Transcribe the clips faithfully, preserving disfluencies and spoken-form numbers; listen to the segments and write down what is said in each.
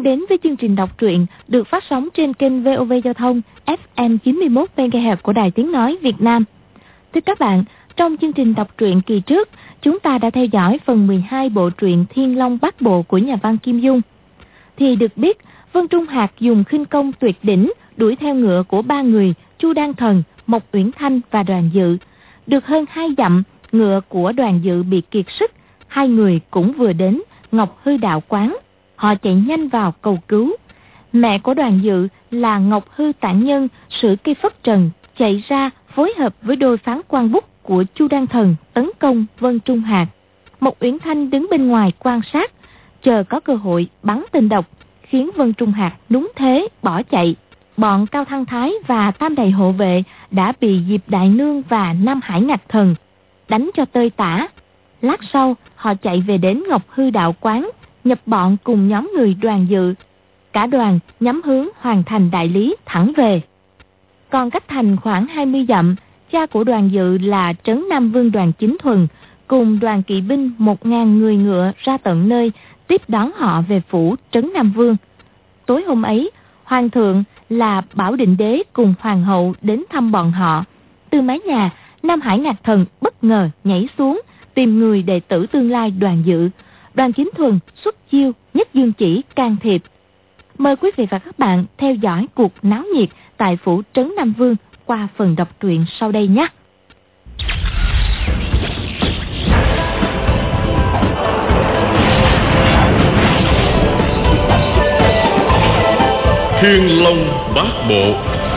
đang đến với chương trình đọc truyện được phát sóng trên kênh vê o vê Giao thông ép em chín mươi mốt mê ga héc của Đài Tiếng Nói Việt Nam. Thưa các bạn, trong chương trình đọc truyện kỳ trước, chúng ta đã theo dõi phần mười hai bộ truyện Thiên Long Bát Bộ của nhà văn Kim Dung. Thì được biết, Vân Trung Hạc dùng khinh công tuyệt đỉnh đuổi theo ngựa của ba người Chu Đan Thần, Mộc Uyển Thanh và Đoàn Dự. Được hơn hai dặm, ngựa của Đoàn Dự bị kiệt sức. Hai người cũng vừa đến Ngọc Hư Đạo Quán. Họ chạy nhanh vào cầu cứu. Mẹ của Đoàn Dự là Ngọc Hư Tản Nhân, sử cây phất trần, chạy ra phối hợp với đôi phán quan bút của Chu Đan Thần tấn công Vân Trung Hạc. Mộc Uyển Thanh đứng bên ngoài quan sát, chờ có cơ hội bắn tên độc, khiến Vân Trung Hạc đúng thế bỏ chạy. Bọn Cao Thăng Thái và Tam Đầy hộ vệ đã bị Diệp Đại Nương và Nam Hải Ngạc Thần đánh cho tơi tả. Lát sau, họ chạy về đến Ngọc Hư Đạo Quán, nhập bọn cùng nhóm người Đoàn Dự. Cả đoàn nhắm hướng Hoàng Thành Đại Lý thẳng về. Còn cách thành khoảng hai mươi dặm, cha của Đoàn Dự là Trấn Nam Vương Đoàn Chính Thuần cùng đoàn kỵ binh một ngàn người ngựa ra tận nơi tiếp đón họ về phủ Trấn Nam Vương. Tối hôm ấy, Hoàng thượng là Bảo Định Đế cùng Hoàng hậu đến thăm bọn họ. Từ mái nhà, Nam Hải Ngạc Thần bất ngờ nhảy xuống tìm người đệ tử tương lai Đoàn Dự. Đoàn Chính Thuần xuất chiêu nhất dương chỉ can thiệp. Mời quý vị và các bạn theo dõi cuộc náo nhiệt tại phủ Trấn Nam Vương qua phần đọc truyện sau đây nhé. Thiên Long Bát Bộ.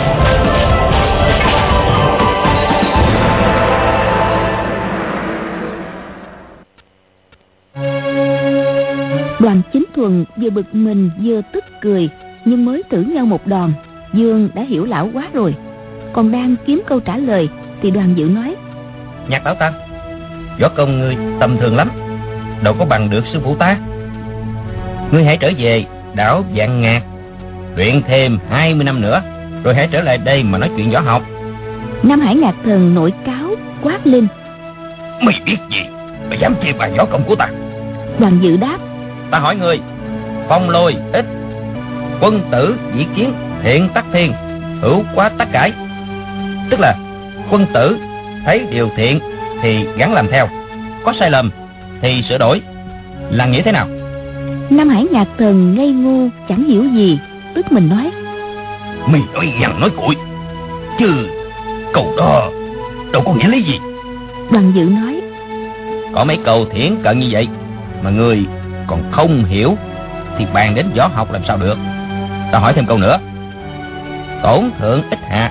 Đoàn Chính Thuần vừa bực mình vừa tức cười, nhưng mới thử nhau một đòn, Dương đã hiểu lão quá rồi. Còn đang kiếm câu trả lời thì Đoàn Dự nói: Nhạc Lão Tam, võ công ngươi tầm thường lắm, đâu có bằng được sư phụ ta. Ngươi hãy trở về đảo Vạn Ngạc, luyện thêm hai mươi năm nữa, rồi hãy trở lại đây mà nói chuyện võ học. Nam Hải Ngạc Thần nổi cáo quát lên: Mày biết gì mà dám chê bài võ công của ta? Đoàn Dự đáp: Ta hỏi ngươi, phong lôi ít, quân tử dĩ kiến, thiện tắc thiên, hữu quá tắc cải. Tức là quân tử thấy điều thiện thì gắn làm theo, có sai lầm thì sửa đổi, là nghĩa thế nào? Nam Hải Ngạc Thần ngây ngô chẳng hiểu gì, tức mình nói: Mày nói nhằng nói cuội, chứ câu đó đâu có nghĩa lý gì. Đoàn Dự nói: Có mấy câu thiển cận như vậy mà người còn không hiểu thì bàn đến võ học làm sao được. Ta hỏi thêm câu nữa: tổn thượng ít hạ,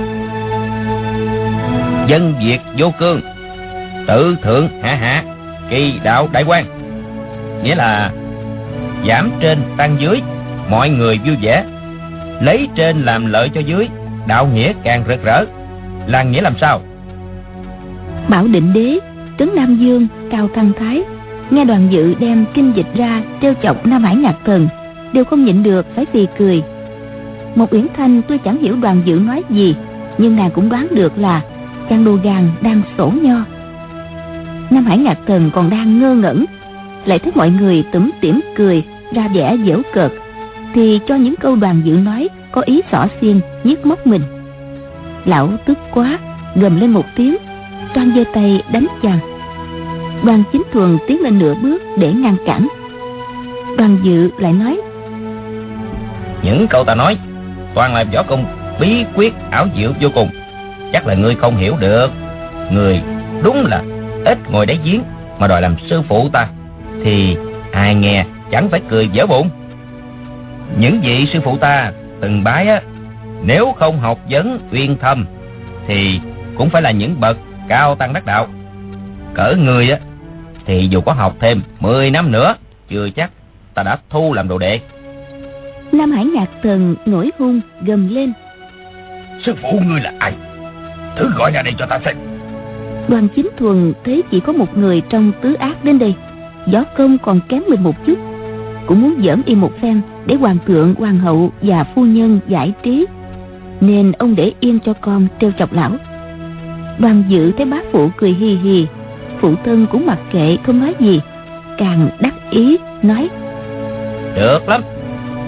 dân diệt vô cương, tự thượng hạ hạ, kỳ đạo đại quan. Nghĩa là giảm trên tăng dưới, mọi người vui vẻ, lấy trên làm lợi cho dưới, đạo nghĩa càng rực rỡ. Là nghĩa làm sao? Bảo Định Đế, Trấn Nam Vương, Cao Thăng Thái nghe Đoàn Dự đem kinh dịch ra trêu chọc Nam Hải Ngạc Thần, đều không nhịn được phải phì cười. Một Uyển Thanh tôi chẳng hiểu Đoàn Dự nói gì, nhưng nàng cũng đoán được là chàng đồ gàn đang sổ nho. Nam Hải Ngạc Thần còn đang ngơ ngẩn, lại thấy mọi người tủm tỉm cười ra vẻ giễu cợt, thì cho những câu Đoàn Dự nói có ý xỏ xiên nhiếc móc mình. Lão tức quá, gầm lên một tiếng, toan giơ tay đánh chàng. Đoàn Chính Thuần tiến lên nửa bước để ngăn cản. Đoàn Dự lại nói: Những câu ta nói toàn là võ công bí quyết ảo diệu vô cùng, chắc là ngươi không hiểu được. Ngươi đúng là ít ngồi đáy giếng mà đòi làm sư phụ ta, thì ai nghe chẳng phải cười vỡ bụng. Những vị sư phụ ta từng bái á, nếu không học vấn uyên thâm thì cũng phải là những bậc cao tăng đắc đạo. Cỡ người á thì dù có học thêm mười năm nữa, chưa chắc ta đã thu làm đồ đệ. Nam Hải Ngạc Thần nổi hung gầm lên: Sư phụ ngươi là ai? Thử gọi ra đây cho ta xem. Đoàn Chính Thuần thấy chỉ có một người trong tứ ác đến đây, võ công còn kém mình một chút, cũng muốn giỡn y một phen để hoàng thượng, hoàng hậu và phu nhân giải trí, nên ông để yên cho con trêu chọc lão. Đoàn Dự thấy bá phụ cười hì hì, phụ thân cũng mặc kệ không nói gì, càng đắc ý nói: Được lắm,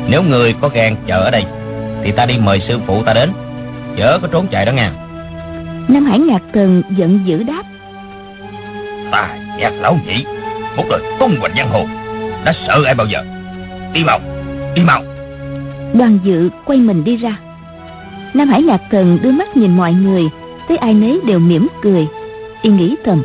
Nếu người có gan chờ ở đây thì ta đi mời sư phụ ta đến, chớ có trốn chạy đó nha. Nam Hải Ngạc Thần giận dữ đáp: Ta Nhạc lão nhị một đời tung hoành giang hồ, đã sợ ai bao giờ? Đi mau, đi mau. Đoàn Dự quay mình đi ra. Nam Hải Ngạc Thần đưa mắt nhìn mọi người, thấy ai nấy đều mỉm cười. Y nghĩ thầm: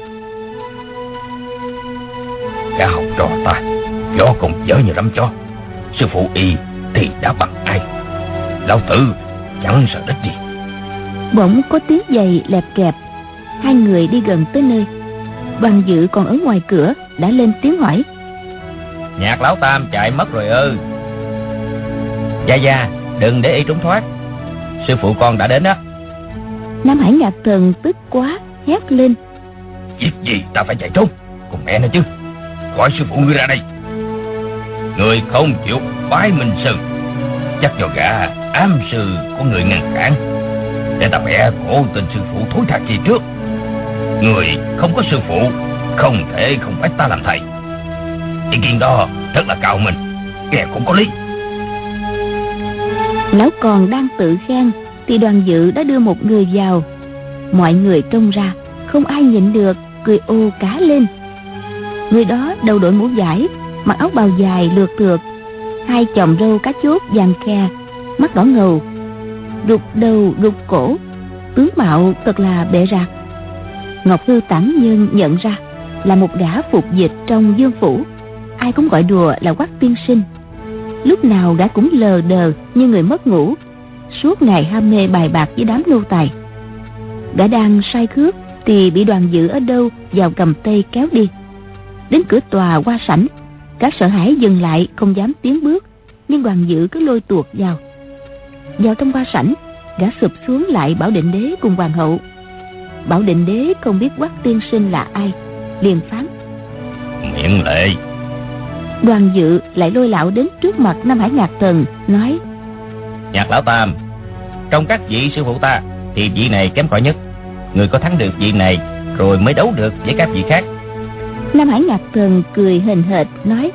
Cả học trò ta gió còn dở như lắm chó, sư phụ y thì đã bằng ai? Lão tử chẳng sợ đất gì. Bỗng có tiếng giày lẹp kẹp. Hai người đi gần tới nơi. Đoàn Dự còn ở ngoài cửa đã lên tiếng hỏi: Nhạc lão tam chạy mất rồi ư? Gia Gia, đừng để y trốn thoát, sư phụ con đã đến đó. Nam Hải Ngạc Thần tức quá, hét lên: Việc gì ta phải chạy trốn? Còn mẹ nó chứ, gọi sư phụ ngươi ra đây. Người không chịu bái minh sư, chắc do gã ám sư của người ngăn cản, để ta bẻ cổ tên sư phụ thối tha kia trước. Người không có sư phụ, không thể không phải ta làm thầy. Ý kiến đó rất là cao minh, nghe cũng có lý. Lão còn đang tự khen thì Đoàn Dự đã đưa một người vào. Mọi người trông ra, không ai nhịn được, cười ô cá lên. Người đó đầu đội mũ vải, mặc áo bào dài lượt thượt, hai chòm râu cá chốt vàng khe, mắt đỏ ngầu, đục đầu đục cổ, tướng mạo thật là bệ rạc. Ngọc Hư Tản Nhân nhận ra là một gã phục dịch trong Dương phủ, ai cũng gọi đùa là Quách tiên sinh. Lúc nào gã cũng lờ đờ như người mất ngủ, suốt ngày ham mê bài bạc với đám nô tài. Gã đang say khước thì bị Đoàn Dự ở đâu vào cầm tay kéo đi. Đến cửa tòa qua sảnh, gã sợ hãi dừng lại không dám tiến bước, nhưng Đoàn Dự cứ lôi tuột vào. Vào trong qua sảnh, gã sụp xuống lại Bảo Định Đế cùng hoàng hậu. Bảo Định Đế không biết Quách tiên sinh là ai, liền phán: Miễn lệ. Đoàn Dự lại lôi lão đến trước mặt Nam Hải Ngạc Thần, nói: Nhạc lão tam, trong các vị sư phụ ta thì vị này kém cỏi nhất. Người có thắng được vị này rồi mới đấu được với các vị khác. Nam Hải Ngạc Thần cười hềnh hệt nói: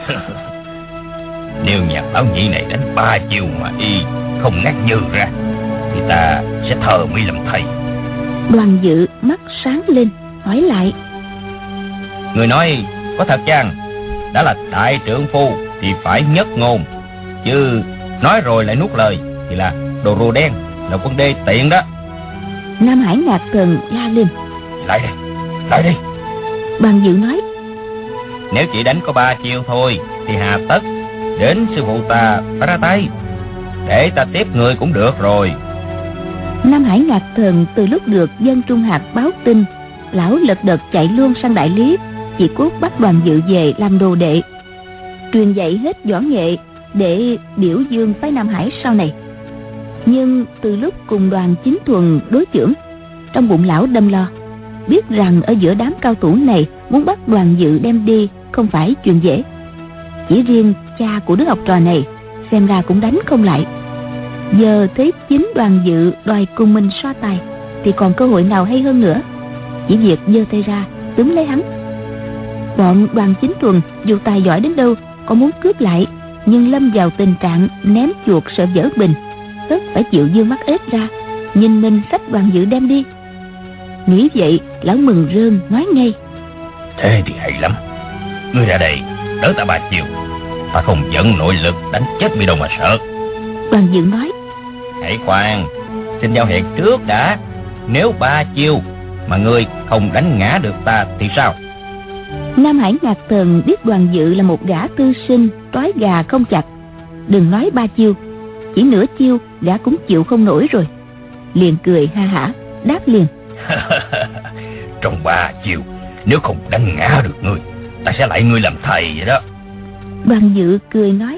Nếu Nhạc lão nhị này đánh ba chiêu mà y không ngắt nhừ ra thì ta sẽ thờ mi làm thầy. Đoàn Dự mắt sáng lên hỏi lại: Người nói có thật chăng? Đã là đại trượng phu thì phải nhất ngôn, chứ nói rồi lại nuốt lời thì là đồ rùa đen, là quân đê tiện đó. Nam Hải Ngạc Thần la lên: Lại đây, lại đây. Đoàn Dự nói: Nếu chỉ đánh có ba chiêu thôi thì hà tất đến sư phụ ta phải ra tay, để ta tiếp người cũng được rồi. Nam Hải Ngạc Thần từ lúc được Dân Trung Hạt báo tin, lão lật đật chạy luôn sang Đại Lý, chỉ cốt bắt Đoàn Dự về làm đồ đệ, truyền dạy hết võ nghệ để biểu dương phái Nam Hải sau này. Nhưng từ lúc cùng Đoàn Chính Thuần đối chưởng, trong bụng lão đâm lo, biết rằng ở giữa đám cao thủ này muốn bắt Đoàn Dự đem đi không phải chuyện dễ. Chỉ riêng cha của đứa học trò này xem ra cũng đánh không lại. Giờ thấy chính Đoàn Dự đòi cùng mình so tài thì còn cơ hội nào hay hơn nữa. Chỉ việc giơ tay ra túm lấy hắn. Bọn Đoàn Chính Thuần dù tài giỏi đến đâu có muốn cướp lại, nhưng lâm vào tình trạng ném chuột sợ vỡ bình, tất phải chịu dương mắt ếch ra, nhìn mình xách Đoàn Dự đem đi. Nghĩ vậy lão mừng rơn nói ngay: Thế thì hay lắm, ngươi ra đây đỡ ta ba chiều, ta không dẫn nội lực đánh chết mi đâu mà sợ. Đoàn Dự nói: Hãy khoan, xin giao hẹn trước đã. Nếu ba chiêu mà ngươi không đánh ngã được ta thì sao? Nam Hải Ngạc Thần biết Đoàn Dự là một gã tư sinh trói gà không chặt, đừng nói ba chiêu, chỉ nửa chiêu gã cũng chịu không nổi rồi. Liền cười ha hả đáp liền: Trong ba chiêu nếu không đánh ngã được ngươi, ta sẽ lại ngươi làm thầy vậy đó. Đoàn Dự cười nói: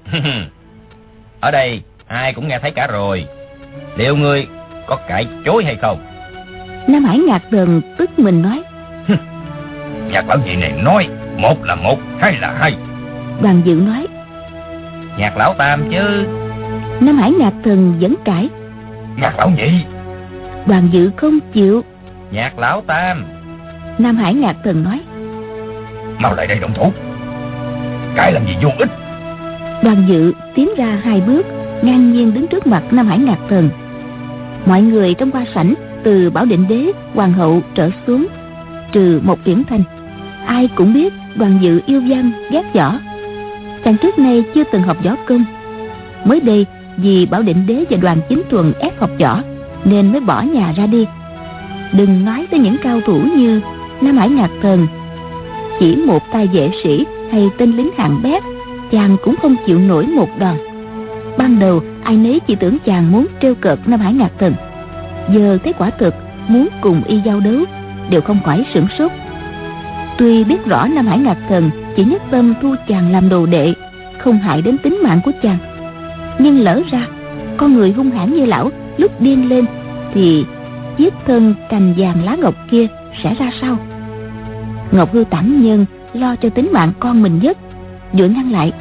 Ở đây ai cũng nghe thấy cả rồi, liệu ngươi có cãi chối hay không? Nam Hải Ngạc Thần tức mình nói: Nhạc lão nhị này nói một là một, hai là hai. Đoàn Dự nói: Nhạc lão tam chứ. Nam Hải Ngạc Thần vẫn cãi: Nhạc lão nhị. Đoàn Dự không chịu: Nhạc lão tam. Nam Hải Ngạc Thần nói: Mau lại đây động thủ, cãi làm gì vô ích. Đoàn Dự tiến ra hai bước, ngang nhiên đứng trước mặt Nam Hải Ngạc Thần. Mọi người trong qua sảnh, từ Bảo Định Đế, Hoàng hậu trở xuống, trừ một Uyển Thanh, ai cũng biết Đoàn Dự yêu văn ghét võ. Chàng trước nay chưa từng học võ công, mới đây vì Bảo Định Đế và Đoàn Chính Thuần ép học võ nên mới bỏ nhà ra đi. Đừng nói tới những cao thủ như Nam Hải Ngạc Thần, chỉ một tay vệ sĩ hay tên lính hạng bét, chàng cũng không chịu nổi một đòn. Ban đầu ai nấy chỉ tưởng chàng muốn trêu cợt Nam Hải Ngạc Thần, giờ thấy quả thực muốn cùng y giao đấu, đều không khỏi sửng sốt. Tuy biết rõ Nam Hải Ngạc Thần chỉ nhất tâm thu chàng làm đồ đệ, không hại đến tính mạng của chàng, nhưng lỡ ra con người hung hãn như lão lúc điên lên thì chiếc thân cành vàng lá ngọc kia sẽ ra sao? Ngọc Hư Tản Nhân lo cho tính mạng con mình nhất, vội ngăn lại.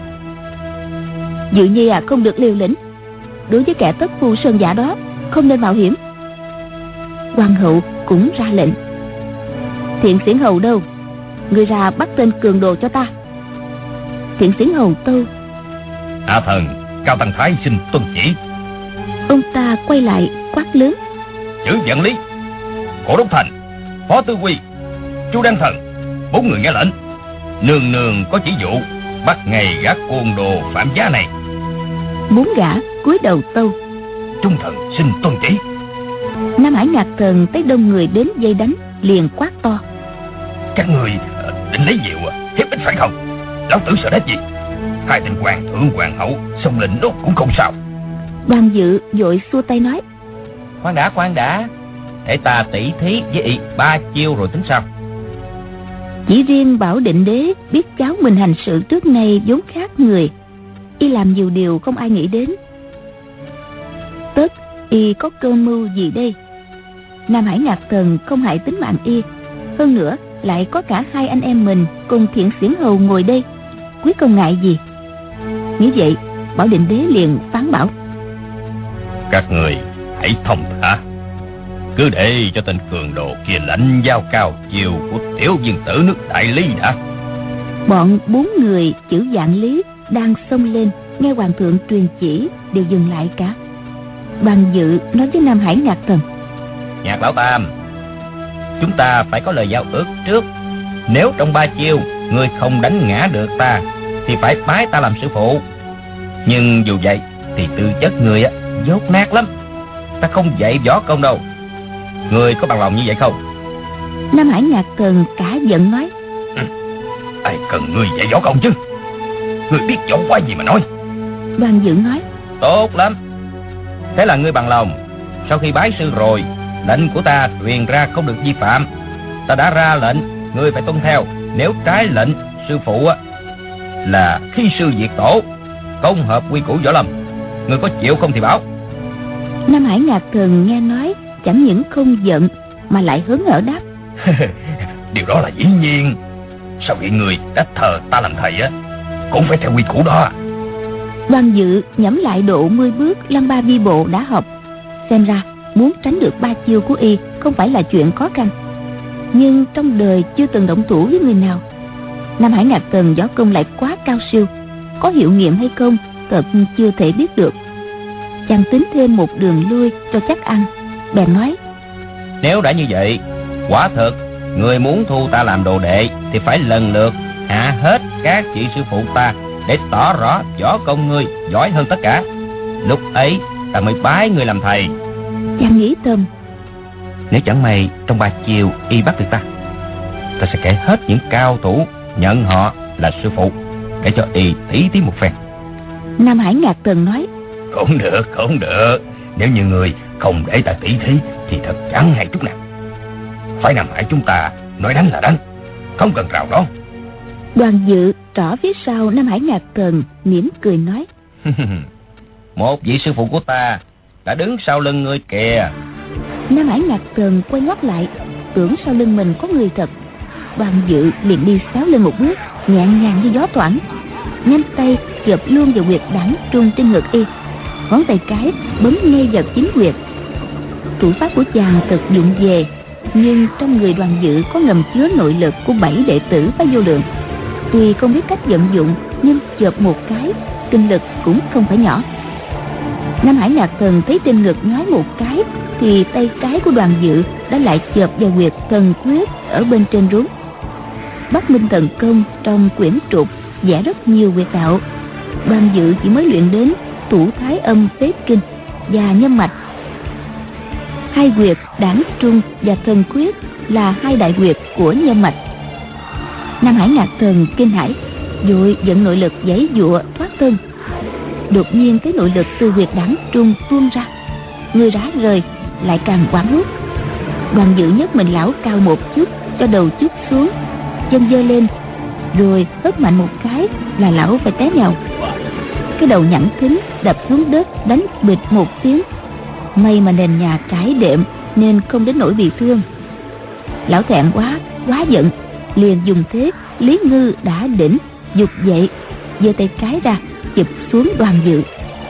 Dự Nhi à, không được liều lĩnh, đối với kẻ tất phu sơn giả đó không nên mạo hiểm. Hoàng hậu cũng ra lệnh. Thiện Xiển Hầu đâu? Người ra bắt tên cường đồ cho ta. Thiện Xiển Hầu tâu. Hạ thần Cao Tăng Thái xin tuân chỉ. Ông ta quay lại quát lớn. Chữ Vạn Lý, Cổ Đốc Thành, Phó Tư Quy, Chu Đăng Thần, bốn người nghe lệnh. Nương nương có chỉ dụ bắt ngay gã côn đồ phạm giá này. Bốn gã cúi đầu tâu. Trung thần xin tuân chỉ. Nam Hải Ngạc Thần thấy đông người đến dây đánh, liền quát to. Các người định lấy diệu hiếp ích phải không? Lão tử sợ đét gì? Hai tên hoàng thượng hoàng hậu xông lệnh nốt cũng không sao. Đoàn Dự vội xua tay nói. Khoan đã khoan đã, để ta tỉ thí với y ba chiêu rồi tính sao. Chỉ riêng Bảo Định Đế biết cháu mình hành sự trước nay vốn khác người, y làm nhiều điều không ai nghĩ đến. Tất y có cơ mưu gì đây? Nam Hải Ngạc Thần không hại tính mạng y, hơn nữa lại có cả hai anh em mình cùng Thiện Xiển Hầu ngồi đây, quyết không ngại gì. Nghĩ vậy, Bảo Định Đế liền phán bảo. Các người hãy thông thả, cứ để cho tên cường đồ kia lãnh giao cao chiều của tiểu vương tử nước Đại Lý đã. Bọn bốn người chữ Vạn Lý đang xông lên, nghe hoàng thượng truyền chỉ đều dừng lại cả. Đoàn Dự nói với Nam Hải Ngạc Thần. Nhạc Lão Tam, chúng ta phải có lời giao ước trước. Nếu trong ba chiêu ngươi không đánh ngã được ta thì phải bái ta làm sư phụ. Nhưng dù vậy thì tư chất ngươi á dốt nát lắm, ta không dạy võ công đâu. Ngươi có bằng lòng như vậy không? Nam Hải Ngạc Thần cả giận nói. Ừ, ai cần ngươi dạy võ công chứ? Ngươi biết võ quá gì mà nói. Đoàn Dự nói. Tốt lắm, thế là ngươi bằng lòng. Sau khi bái sư rồi, lệnh của ta truyền ra không được vi phạm. Ta đã ra lệnh, ngươi phải tuân theo. Nếu trái lệnh sư phụ á là khi sư diệt tổ, công hợp quy củ võ lâm. Ngươi có chịu không thì bảo. Nam Hải Ngạc Thần nghe nói chẳng những không giận mà lại hớn hở đáp. Điều đó là dĩ nhiên. Sau khi người đã thờ ta làm thầy á, cũng phải theo quy củ đó. Đoàn Dự nhẩm lại độ mười bước lăng ba vi bộ đã học, xem ra muốn tránh được ba chiêu của y không phải là chuyện khó khăn. Nhưng trong đời chưa từng động thủ với người nào. Nam Hải Ngạc Thần võ công lại quá cao siêu, có hiệu nghiệm hay không thật chưa thể biết được. Chàng tính thêm một đường lui cho chắc ăn, bèn nói. Nếu đã như vậy, quả thực người muốn thu ta làm đồ đệ thì phải lần lượt hạ hết các vị sư phụ ta, để tỏ rõ võ công ngươi giỏi hơn tất cả. Lúc ấy ta mới bái ngươi làm thầy. Chàng nghĩ thầm. Nếu chẳng may trong ba chiều y bắt được ta, ta sẽ kể hết những cao thủ nhận họ là sư phụ, để cho y tỉ thí một phen. Nam Hải Ngạc Thần nói. Không được, không được. Nếu như người không để ta tỉ thí thì thật chẳng hay chút nào. Phải Nam Hải chúng ta nói đánh là đánh, không cần rào đón. Đoàn Dự trỏ phía sau Nam Hải Ngạc Thần, mỉm cười nói. Một vị sư phụ của ta đã đứng sau lưng ngươi kìa. Nam Hải Ngạc Thần quay ngoắt lại, tưởng sau lưng mình có người thật. Đoàn Dự liền đi xéo lên một bước, nhẹ nhàng như gió thoảng, nhanh tay chộp luôn vào huyệt đảng trung trên ngực y, ngón tay cái bấm ngay vào chính huyệt. Thủ pháp của chàng thật dụng về, nhưng trong người Đoàn Dự có ngầm chứa nội lực của bảy đệ tử Phái Vô Lượng. Tuy không biết cách vận dụng, nhưng chộp một cái kinh lực cũng không phải nhỏ. Nam Hải Ngạc Thần thấy trên ngực nhói một cái, thì tay trái của Đoàn Dự đã lại chộp vào huyệt thần quyết ở bên trên rốn. Bắc Minh Thần Công trong quyển trục vẽ rất nhiều huyệt đạo. Đoàn Dự chỉ mới luyện đến Thủ Thái Âm Phế Kinh và Nhâm Mạch. Hai huyệt Đản Trung và Thần Quyết là hai đại huyệt của Nhâm Mạch. Nam Hải Ngạc Thần kinh hãi, vội dẫn nội lực giãy giụa thoát thân. Đột nhiên cái nội lực từ huyệt Đản Trung tuôn ra, người rã rời, lại càng hoảng hốt. Đoàn Dự nhấc mình lão cao một chút, cho đầu chút xuống, chân giơ lên, rồi hất mạnh một cái là lão phải té nhào. Cái đầu nhẵn thính đập xuống đất, đánh bịch một tiếng. May mà nền nhà trải đệm nên không đến nỗi bị thương. Lão thẹn quá, quá giận, liền dùng thế Lý Ngư đã đỉnh, giục dậy, giơ tay trái ra chụp xuống Đoàn Dự.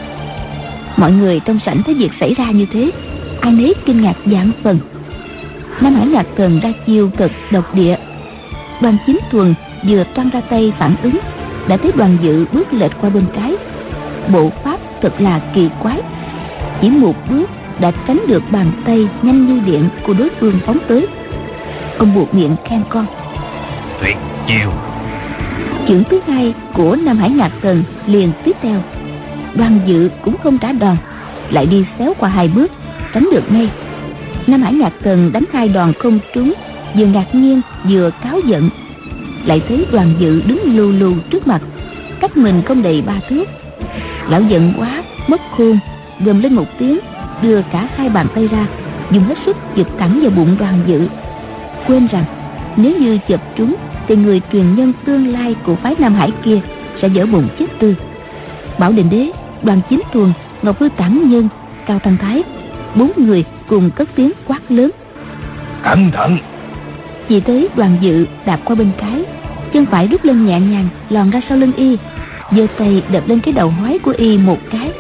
Mọi người trong sảnh thấy việc xảy ra như thế, ai nấy kinh ngạc vạn phần. Nam Hải Ngạc Thần ra chiêu cực độc địa. Đoàn Chính Thuần vừa toan ra tay phản ứng, đã thấy Đoàn Dự bước lệch qua bên trái. Bộ pháp thật là kỳ quái, chỉ một bước đã tránh được bàn tay nhanh như điện của đối phương phóng tới. Ông buộc miệng khen con: tuyệt chiêu. Chưởng thứ hai của Nam Hải Ngạc Thần liền tiếp theo. Đoàn Dự cũng không trả đòn, lại đi xéo qua hai bước, tránh được ngay. Nam Hải Ngạc Thần đánh hai đòn không trúng, vừa ngạc nhiên vừa cáu giận. Lại thấy Đoàn Dự đứng lù lù trước mặt, cách mình không đầy ba thước. Lão giận quá mất khôn, gầm lên một tiếng, đưa cả hai bàn tay ra, dùng hết sức giật thẳng vào bụng Đoàn Dự. Quên rằng nếu như chụp trúng thì người truyền nhân tương lai của phái Nam Hải kia sẽ vỡ bụng chết tươi. Bảo Định Đế, Đoàn Chính Thuần, Ngọc Hư Tản Nhân, Cao Tăng Thái, bốn người cùng cất tiếng quát lớn: cẩn thận! Chỉ thấy Đoàn Dự đạp qua bên trái, chân phải rút lên nhẹ nhàng, lòn ra sau lưng y, giơ tay đập lên cái đầu hói của y một cái.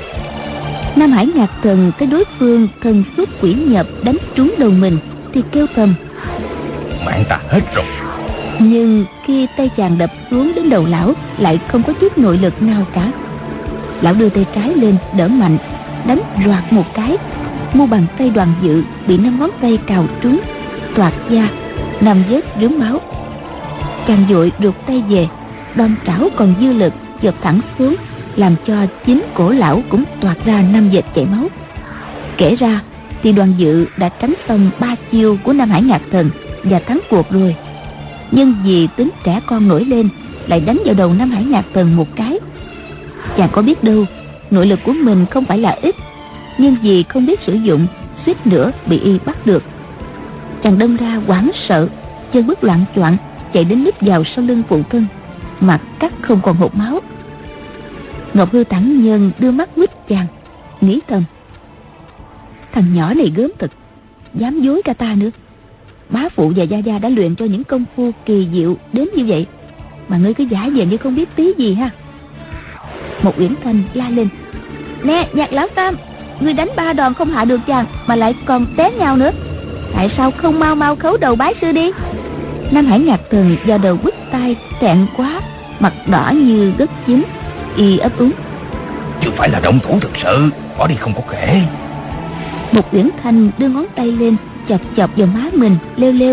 Nam Hải Ngạc Thần thấy đối phương thần xuất quỷ nhập đánh trúng đầu mình thì kêu thầm: mạng ta hết rồi. Nhưng khi tay chàng đập xuống đến đầu lão, lại không có chút nội lực nào cả. Lão đưa tay trái lên đỡ mạnh, đánh roạt một cái, mu bàn tay Đoàn Dự bị năm ngón tay cào trúng, toạc da, nằm vết rướm máu. Chàng vội rụt tay về, đòn trảo còn dư lực chộp thẳng xuống, làm cho chính cổ lão cũng toạc ra năm vệt chảy máu. Kể ra thì Đoàn Dự đã tránh xong ba chiêu của Nam Hải Ngạc Thần và thắng cuộc rồi. Nhưng vì tính trẻ con nổi lên, lại đánh vào đầu Nam Hải Ngạc Thần một cái. Chàng có biết đâu nội lực của mình không phải là ít, nhưng vì không biết sử dụng, suýt nữa bị y bắt được. Chàng đâm ra hoảng sợ, chân bước loạn choạng chạy đến núp vào sau lưng phụ thân, mặt cắt không còn hột máu. Ngọc Hư Tản Nhân đưa mắt quýt chàng, nghĩ thầm: thằng nhỏ này gớm thật, dám dối cả ta nữa. Bá phụ và gia gia đã luyện cho những công phu kỳ diệu đến như vậy, mà ngươi cứ giả vờ như không biết tí gì ha. Một Uyển Thanh la lên: nè Nhạc lão tam, ngươi đánh ba đòn không hạ được chàng mà lại còn té nhau nữa, tại sao không mau mau khấu đầu bái sư đi? Nam Hải Ngạc Thần do đầu bứt tai, thẹn quá, mặt đỏ như đất chín, y ấp úng: chưa phải là động thủ thực sự, bỏ đi không có kể. Một Uyển Thanh đưa ngón tay lên chọc chọc vào má mình, lêu lêu: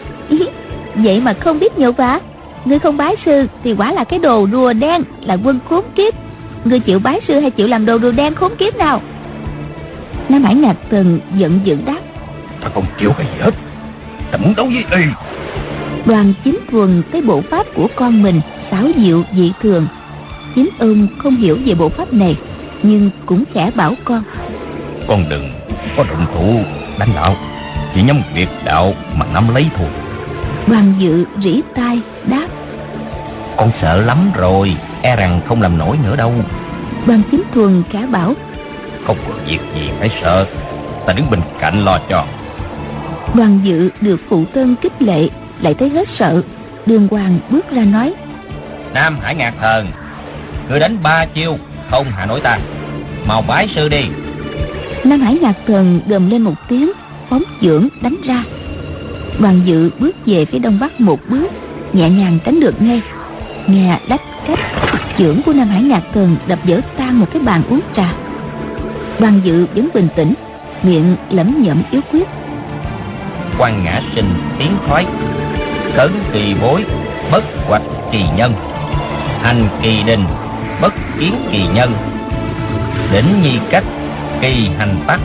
vậy mà không biết nhục hả? Ngươi không bái sư thì quả là cái đồ rùa đen, là quân khốn kiếp. Ngươi chịu bái sư hay chịu làm đồ rùa đen khốn kiếp nào? Nam Hải Ngạc Thần giận dữ đáp: ta không chịu cái gì hết, ta muốn đấu với y. Đoàn Chính Thuần cái bộ pháp của con mình xảo diệu dị thường. Chính ông không hiểu về bộ pháp này, nhưng cũng khẽ bảo con: con đừng có động thủ đánh lão, chỉ nhắm việc đạo mà nắm lấy thôi. Đoàn Dự rỉ tai đáp: con sợ lắm rồi, e rằng không làm nổi nữa đâu. Đoàn Chính Thuần khẽ bảo: không có việc gì phải sợ, ta đứng bên cạnh lo cho. Đoàn Dự được phụ thân khích lệ, lại thấy hết sợ, Đường Hoàng bước ra nói: Nam Hải Ngạc Thần, ngươi đánh ba chiêu không hạ nổi ta, mau bái sư đi. Nam Hải Ngạc Thần gầm lên một tiếng, phóng chưởng đánh ra. Đoàn Dự bước về phía đông bắc một bước, nhẹ nhàng tránh được ngay. Nghe đách cách, chưởng của Nam Hải Ngạc Thần đập vỡ tan một cái bàn uống trà. Đoàn Dự vẫn bình tĩnh, miệng lẩm nhẩm yếu quyết: Quan ngã sinh tiến thoái, cấn kỳ bối, bất hoạch kỳ nhân, hành kỳ đình, bất kiến kỳ nhân, đỉnh nhi cách, kỳ hành tắc,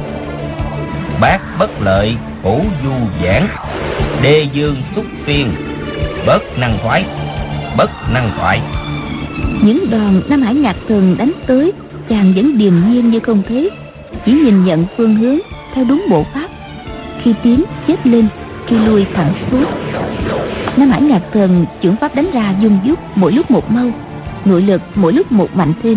bát bất lợi, hữu du giảng, đê dương xúc phiên, bất năng thoái, bất năng thoại. Những đòn Nam Hải Ngạc Thần đánh tới, chàng vẫn điềm nhiên như không thấy, chỉ nhìn nhận phương hướng theo đúng bộ pháp. Khi tiến chết lên, khi lui thẳng xuống. Nam Hải Ngạc Thần chưởng pháp đánh ra dung dút, mỗi lúc một mau, nội lực mỗi lúc một mạnh thêm.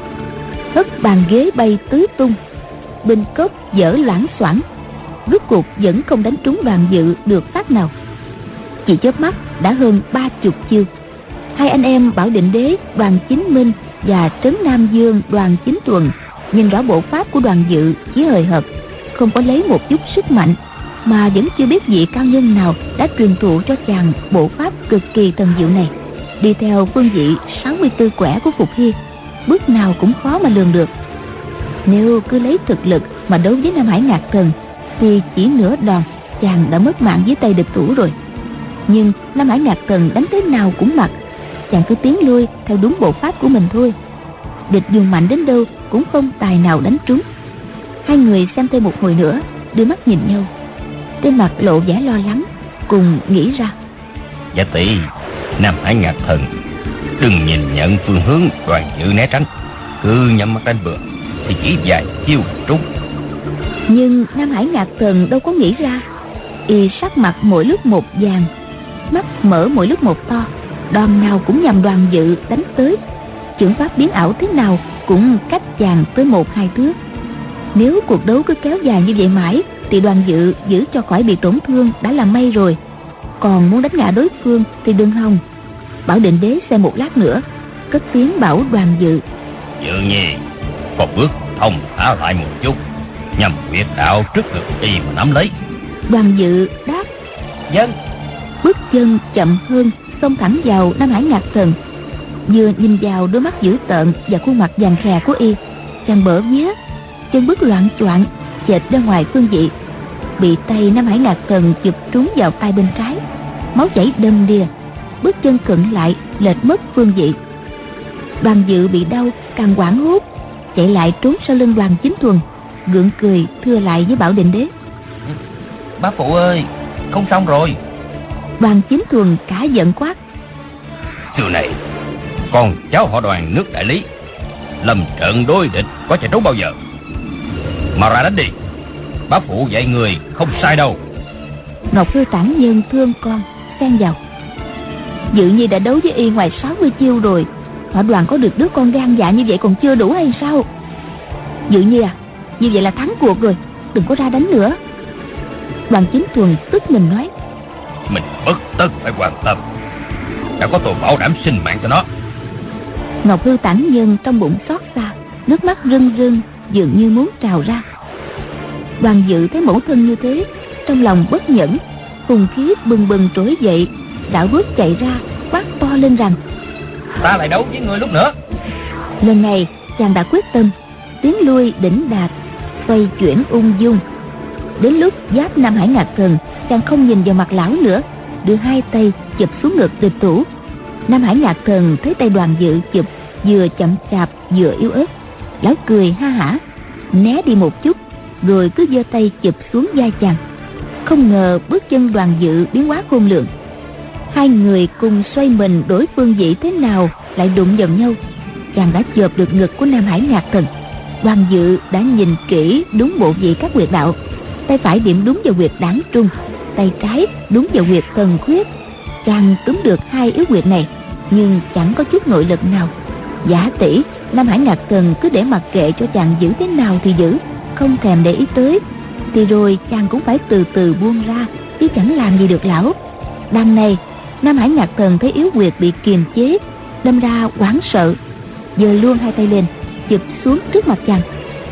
Hất bàn ghế bay tứ tung, bình cốc dở loảng xoảng, rốt cuộc vẫn không đánh trúng Đoàn Dự được phát nào. Chỉ chớp mắt đã hơn ba chục chiêu. Hai anh em Bảo Định Đế Đoàn Chính Minh và Trấn Nam Dương Đoàn Chính Tuần nhìn rõ bộ pháp của Đoàn Dự chỉ hời hợt, không có lấy một chút sức mạnh, mà vẫn chưa biết vị cao nhân nào đã truyền thụ cho chàng bộ pháp cực kỳ thần diệu này. Đi theo phương vị sáu mươi tư quẻ của Phục Hy, bước nào cũng khó mà lường được. Nếu cứ lấy thực lực mà đấu với Nam Hải Ngạc Thần thì chỉ nửa đòn chàng đã mất mạng dưới tay địch thủ rồi. Nhưng Nam Hải Ngạc Thần đánh thế nào cũng mặc, chàng cứ tiến lui theo đúng bộ pháp của mình thôi. Địch dùng mạnh đến đâu cũng không tài nào đánh trúng. Hai người xem thêm một hồi nữa, đưa mắt nhìn nhau, trên mặt lộ vẻ lo lắng, cùng nghĩ ra: Dạ tỷ, Nam Hải Ngạc Thần đừng nhìn nhận phương hướng Đoàn Dự né tránh, cứ nhắm mắt đánh bừa thì chỉ vài chiêu trúng. Nhưng Nam Hải Ngạc Thần đâu có nghĩ ra, y sắc mặt mỗi lúc một vàng, mắt mở mỗi lúc một to, đòn nào cũng nhằm Đoàn Dự đánh tới. Chưởng pháp biến ảo thế nào cũng cách chàng tới một hai thước. Nếu cuộc đấu cứ kéo dài như vậy mãi thì Đoàn Dự giữ cho khỏi bị tổn thương đã là may rồi, còn muốn đánh ngã đối phương thì đừng hòng. Bảo Định Đế xem một lát nữa, cất tiếng bảo Đoàn Dự: Dự nhi, một bước thông thả lại một chút, nhằm huyệt đạo trước ngực y mà nắm lấy. Đoàn Dự đáp: Dân. Bước chân chậm hơn, xông thẳng vào Nam Hải Ngạc Thần. Vừa nhìn vào đôi mắt dữ tợn và khuôn mặt vàng khè của y, chàng bở vía, chân bước loạng choạng chệch ra ngoài phương vị, bị tay Nam Hải Ngạc Thần chụp trúng vào tay bên trái, máu chảy đầm đìa, bước chân khựng lại, lệch mất phương vị. Đoàn Dự bị đau càng hoảng hốt, chạy lại trốn sau lưng Đoàn Chính Thuần, gượng cười thưa lại với Bảo Định Đế: Bá phụ ơi, không xong rồi. Đoàn Chính Thuần cả giận quát: Xưa này con cháu họ Đoàn nước Đại Lý lâm trận đối địch có chạy trốn bao giờ, mà ra đánh đi. Bá phụ dạy người không sai đâu. Ngọc Hư Tản Nhân thương con xen vào: Dự nhi đã đấu với y ngoài sáu mươi chiêu rồi, họ Đoàn có được đứa con gan dạ như vậy còn chưa đủ hay sao? Dự nhi à, như vậy là thắng cuộc rồi, đừng có ra đánh nữa. Đoàn Chính Thuần tức mình nói: Mình bất tất phải quan tâm, đã có tôi bảo đảm sinh mạng cho nó. Ngọc Hư Tản Nhân trong bụng xót xa, nước mắt rưng rưng dường như muốn trào ra. Đoàn Dự thấy mẫu thân như thế, trong lòng bất nhẫn, hùng khí bừng bừng trỗi dậy, đảo bước chạy ra quát to lên rằng: Ta lại đấu với người lúc nữa. Lần này chàng đã quyết tâm, tiến lui đỉnh đạt, xoay chuyển ung dung. Đến lúc giáp Nam Hải Ngạc Thần, chàng không nhìn vào mặt lão nữa, đưa hai tay chụp xuống ngực địch thủ. Nam Hải Ngạc Thần thấy tay Đoàn Dự chụp vừa chậm chạp vừa yếu ớt, lão cười ha hả, né đi một chút, rồi cứ giơ tay chụp xuống vai chàng. Không ngờ bước chân Đoàn Dự biến hóa khôn lường, hai người cùng xoay mình đổi phương vị thế nào lại đụng vào nhau. Chàng đã chộp được ngực của Nam Hải Ngạc Thần. Đoàn Dự đã nhìn kỹ đúng bộ vị các huyệt đạo, tay phải điểm đúng vào huyệt đảng trung, tay trái đúng vào huyệt thần khuyết. Chàng túm được hai yếu huyệt này, nhưng chẳng có chút nội lực nào. Giả tỷ Nam Hải Ngạc Thần cứ để mặc kệ cho chàng giữ thế nào thì giữ, không thèm để ý tới, thì rồi chàng cũng phải từ từ buông ra, chứ chẳng làm gì được lão. Đằng này Nam Hải Ngạc Thần thấy yếu huyệt bị kiềm chế, đâm ra hoảng sợ, giơ luôn hai tay lên chụp xuống trước mặt chàng.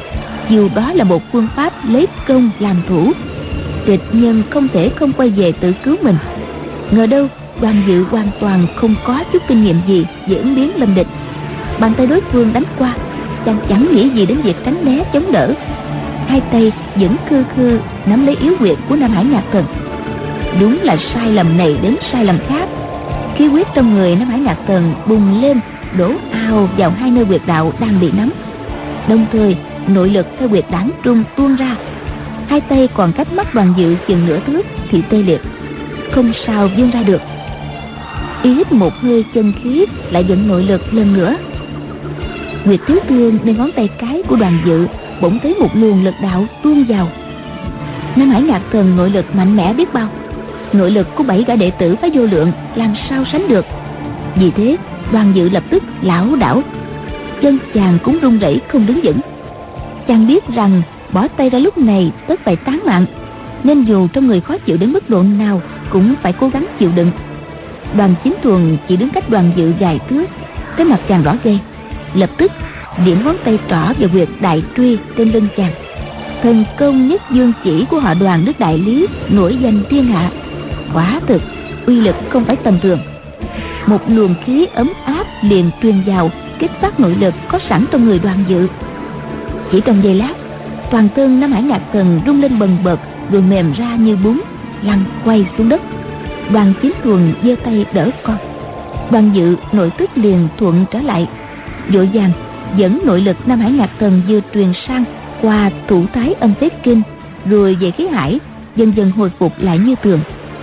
Dù đó là một phương pháp lấy công làm thủ, địch nhân không thể không quay về tự cứu mình. Ngờ đâu Đoàn Dự hoàn toàn không có chút kinh nghiệm gì về ứng biến lâm địch. Bàn tay đối phương đánh qua, chàng chẳng nghĩ gì đến việc tránh né chống đỡ, hai tay vẫn khư khư nắm lấy yếu huyệt của Nam Hải Ngạc Thần. Đúng là sai lầm này đến sai lầm khác, khí huyết trong người Nam Hải Ngạc Thần bùng lên, đổ ào vào hai nơi huyệt đạo đang bị nắm. Đồng thời nội lực theo huyệt đảng trung tuôn ra. Hai tay còn cách mắt Đoàn Dự chừng nửa thước thì tê liệt, không sao vươn ra được. Y hít một hơi chân khí, lại vận nội lực lần nữa. Nguyệt Tiếu Thương nơi ngón tay cái của Đoàn Dự bỗng thấy một luồng lực đạo tuôn vào. Nam Hải Ngạc Thần nội lực mạnh mẽ biết bao, nội lực của bảy gã đệ tử Phái Vô Lượng làm sao sánh được. Vì thế Đoàn Dự lập tức lảo đảo, chân chàng cũng run rẩy không đứng vững. Chàng biết rằng bỏ tay ra lúc này tất phải tán mạng, nên dù trong người khó chịu đến mức độ nào cũng phải cố gắng chịu đựng. Đoàn Chính Thuần chỉ đứng cách Đoàn Dự vài thước, cái mặt chàng đỏ gay, lập tức điểm ngón tay trỏ vào huyệt đại truy trên lưng chàng. Thần công Nhất Dương Chỉ của họ Đoàn nước Đại Lý nổi danh thiên hạ, quả thực uy lực không phải tầm thường. Một luồng khí ấm áp liền truyền vào, kích phát nội lực có sẵn trong người Đoàn Dự. Chỉ trong giây lát, toàn thân Nam Hải Ngạc Thần rung lên bần bật, rồi mềm ra như bún, lăn quay xuống đất. Đoàn Chính Thuần giơ tay đỡ con. Đoàn Dự nội tức liền thuận trở lại, vội vàng dẫn nội lực Nam Hải Ngạc Thần vừa truyền sang qua thủ thái âm phế kinh, rồi về khí hải, dần dần hồi phục lại như thường.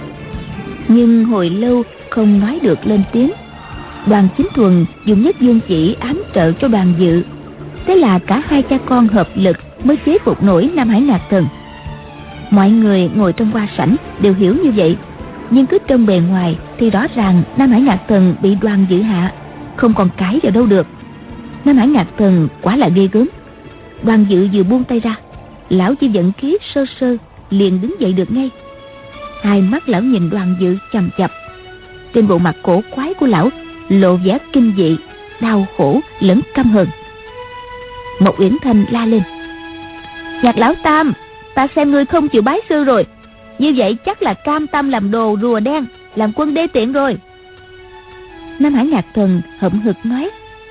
Nhưng hồi lâu không nói được lên tiếng. Đoàn Chính Thuần dùng Nhất Dương Chỉ ám trợ cho Đoàn Dự, thế là cả hai cha con hợp lực mới chế phục nổi Nam Hải Ngạc Thần. Mọi người ngồi trong hoa sảnh đều hiểu như vậy, nhưng cứ trong bề ngoài thì rõ ràng Nam Hải Ngạc Thần bị Đoàn Dự hạ, không còn cãi vào đâu được. Nam Hải Ngạc Thần quả là ghê gớm. Đoàn Dự vừa buông tay ra, lão chỉ vận khí sơ sơ liền đứng dậy được ngay. Hai mắt lão nhìn Đoàn Dự chằm chằm. Trên bộ mặt cổ quái của lão lộ vẻ kinh dị, đau khổ lẫn căm hờn. Mộc Uyển Thanh la lên: Nhạc lão tam, ta xem ngươi không chịu bái sư rồi, như vậy chắc là cam tâm làm đồ rùa đen, làm quân đê tiện rồi. Nam Hải Ngạc Thần hậm hực nói: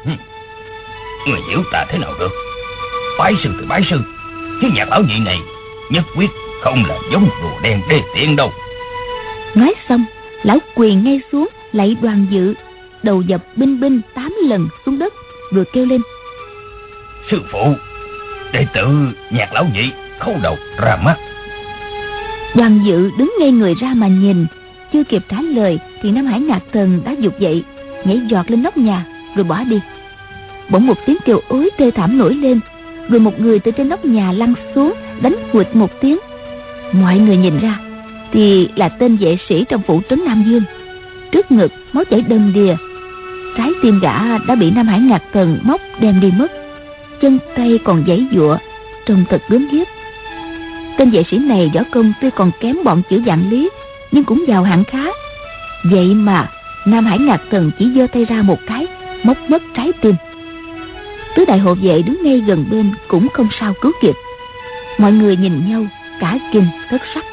Người hiểu ta thế nào được? Bái sư thì bái sư, chứ Nhạc lão nhị này nhất quyết không là giống rùa đen đê tiện đâu. Nói xong, lão quỳ ngay xuống lạy Đoàn Dự, đầu dập binh binh tám lần xuống đất, rồi kêu lên: Sư phụ, đệ tử Nhạc lão nhị khấu đầu ra mắt. Đoàn Dự đứng ngay người ra mà nhìn, chưa kịp trả lời thì Nam Hải Ngạc Thần đã dục dậy, nhảy giọt lên nóc nhà rồi bỏ đi. Bỗng một tiếng kêu ối tê thảm nổi lên, rồi một người từ trên nóc nhà lăn xuống, đánh huỵch một tiếng. Mọi người nhìn ra thì là tên vệ sĩ trong phủ trấn Nam Dương. Trước ngực máu chảy đầm đìa, trái tim gã đã bị Nam Hải Ngạc Thần móc đem đi mất, chân tay còn giãy giụa, trông thật gớm ghiếc. Tên vệ sĩ này võ công tuy còn kém bọn chữ Vạn Lý, nhưng cũng giàu hạng khá. Vậy mà Nam Hải Ngạc Thần chỉ giơ tay ra một cái, móc mất trái tim. Tứ đại hộ vệ đứng ngay gần bên cũng không sao cứu kịp. Mọi người nhìn nhau cả kinh thất sắc.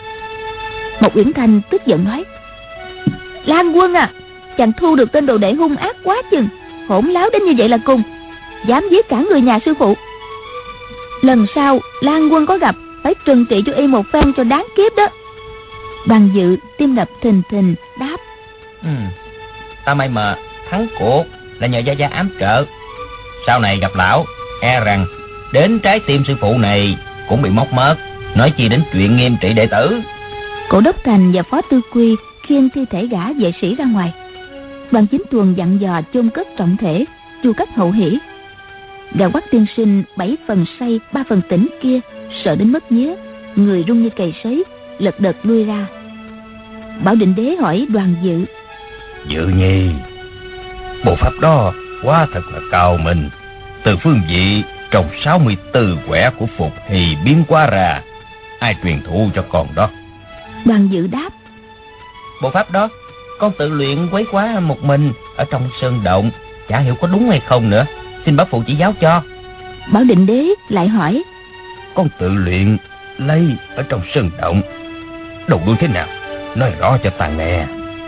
Mộc Uyển Thanh tức giận nói: Lan Quân à, chàng thu được tên đồ đệ hung ác quá chừng, hỗn láo đến như vậy là cùng, dám giết cả người nhà sư phụ. Lần sau Lan Quân có gặp phải trừng trị cho y một phen cho đáng kiếp đó. Đoàn Dự tim đập thình thình đáp: ừ, ta may mà thắng cuộc là nhờ Gia Gia ám trợ. Sau này gặp lão, e rằng đến trái tim sư phụ này cũng bị móc mất, nói chi đến chuyện nghiêm trị đệ tử. Cổ đốc Thành và Phó Tư Quy khiêng thi thể gã vệ sĩ ra ngoài. Đoàn Chính Thuần dặn dò chôn cất trọng thể, chu cấp hậu hỷ. Gã Quách tiên sinh bảy phần say ba phần tỉnh kia sợ đến mất vía, người run như cầy sấy, lật đật lui ra. Bảo Định Đế hỏi Đoàn Dự: Dự nhi, bộ pháp đó quá thật là cao minh, từ phương vị trong sáu mươi tư quẻ của Phục Hì biến hóa ra, ai truyền thụ cho con đó? Đoàn Dự đáp: Bộ pháp đó con tự luyện quấy quá một mình ở trong sơn động, chả hiểu có đúng hay không nữa, xin bá phụ chỉ giáo cho. Bảo Định Đế lại hỏi: Con tự luyện lấy ở trong sơn động, đầu đuôi thế nào, nói rõ cho ta nghe.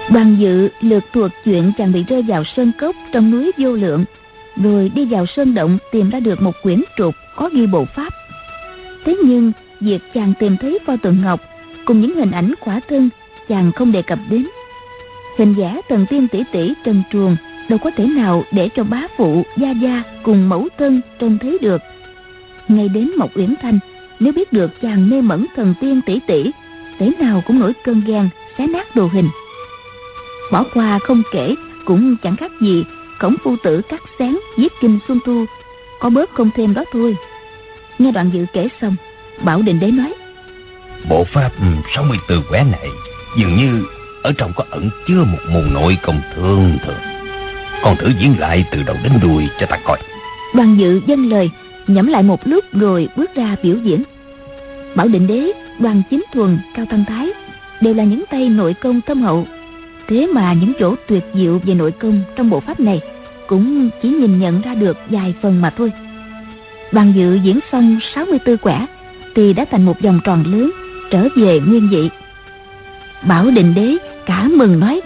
Đoàn Dự lượt thuộc chuyện chàng bị rơi vào sơn cốc trong núi Vô Lượng, rồi đi vào sơn động tìm ra được một quyển trục có ghi bộ pháp. Thế nhưng việc chàng tìm thấy pho tượng ngọc cùng những hình ảnh khỏa thân chàng không đề cập đến. Hình vẽ thần tiên tỷ tỷ trần truồng đâu có thể nào để cho bá phụ gia gia cùng mẫu thân trông thấy được. Ngay đến Mộc Uyển Thanh nếu biết được chàng mê mẩn thần tiên tỷ tỷ, thế nào cũng nổi cơn ghen xé nát đồ hình. Bỏ qua không kể cũng chẳng khác gì Khổng phu tử cắt xén giết Kinh Xuân Thu, có bớt không thêm đó thôi. Nghe Đoạn Dự kể xong, Bảo Định Đế nói: bộ pháp sáu mươi tư quẻ này dường như ở trong có ẩn chứa một môn nội công thường thường. Con thử diễn lại từ đầu đến đuôi cho ta coi. Đoàn Dự dâng lời, nhẩm lại một lúc rồi bước ra biểu diễn. Bảo Định Đế, Đoàn Chính Thuần, Cao Tăng Thái đều là những tay nội công thâm hậu. Thế mà những chỗ tuyệt diệu về nội công trong bộ pháp này cũng chỉ nhìn nhận ra được vài phần mà thôi. Đoàn Dự diễn xong sáu mươi tư quẻ thì đã thành một vòng tròn lớn, trở về nguyên vị. Bảo Định Đế cả mừng nói: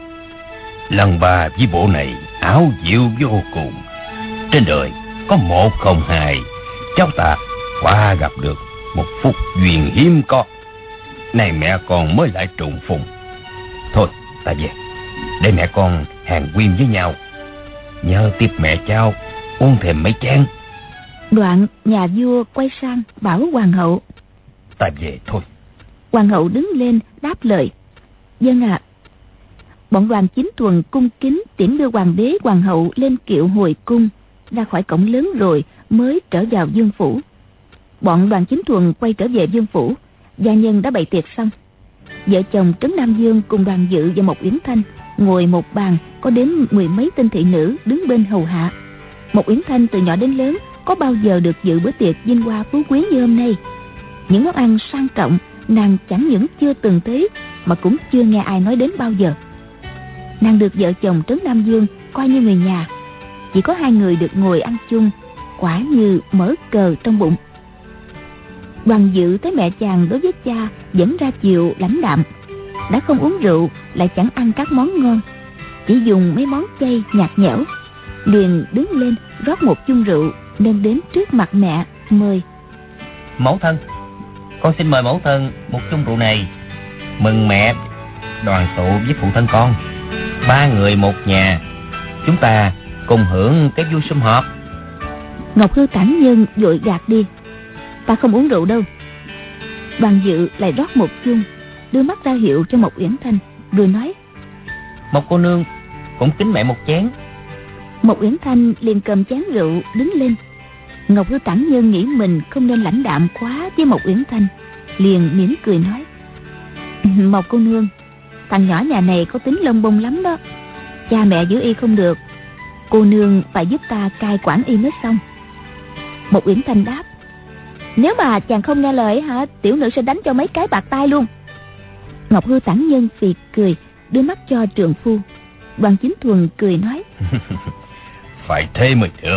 lần ba với bộ này ảo diệu vô cùng. Trên đời có một không hai, cháu ta qua gặp được một phúc duyên hiếm có. Này mẹ con mới lại trùng phùng. Thôi ta về, để mẹ con hàn huyên với nhau, nhớ tiếp mẹ cháu uống thêm mấy chén. Đoạn nhà vua quay sang bảo hoàng hậu: ta về thôi. Hoàng hậu đứng lên đáp lời: vâng ạ. Bọn Đoàn Chính Thuần cung kính tiễn đưa hoàng đế hoàng hậu lên kiệu hồi cung. Ra khỏi cổng lớn rồi mới trở vào vương phủ. Bọn Đoàn Chính Thuần quay trở về vương phủ, gia nhân đã bày tiệc xong. Vợ chồng Trấn Nam Dương cùng Đoàn Dự và Mộc Uyển Thanh ngồi một bàn, có đến mười mấy tên thị nữ đứng bên hầu hạ. Mộc Uyển Thanh từ nhỏ đến lớn có bao giờ được dự bữa tiệc vinh hoa phú quý như hôm nay. Những món ăn sang trọng nàng chẳng những chưa từng thấy mà cũng chưa nghe ai nói đến bao giờ. Nàng được vợ chồng Trấn Nam Dương coi như người nhà. Chỉ có hai người được ngồi ăn chung, quả như mở cờ trong bụng. Đoàn Dự thấy mẹ chàng đối với cha vẫn ra chiều lãnh đạm, đã không uống rượu lại chẳng ăn các món ngon, chỉ dùng mấy món chay nhạt nhẽo, liền đứng lên rót một chung rượu nên đến trước mặt mẹ mời: mẫu thân, con xin mời mẫu thân một chung rượu này, mừng mẹ đoàn tụ với phụ thân con, ba người một nhà, chúng ta cùng hưởng cái vui sum họp. Ngọc Hư Cảnh Nhân vội gạt đi: ta không uống rượu đâu. Đoàn Dự lại rót một chung, đưa mắt ra hiệu cho Mộc Uyển Thanh, rồi nói: một cô nương cũng kính mẹ một chén. Mộc Uyển Thanh liền cầm chén rượu đứng lên. Ngọc Hư Cảnh Nhân nghĩ mình không nên lãnh đạm quá với Mộc Uyển Thanh, liền mỉm cười nói: Mộc cô nương, thằng nhỏ nhà này có tính lông bông lắm đó. Cha mẹ giữ y không được, cô nương phải giúp ta cai quản y mới xong. Mộc Uyển Thanh đáp: nếu mà chàng không nghe lời hả, tiểu nữ sẽ đánh cho mấy cái bạc tai luôn. Ngọc Hư Tản Nhân phì cười, đưa mắt cho trượng phu. Đoàn Chính Thuần cười nói: phải thế mới được.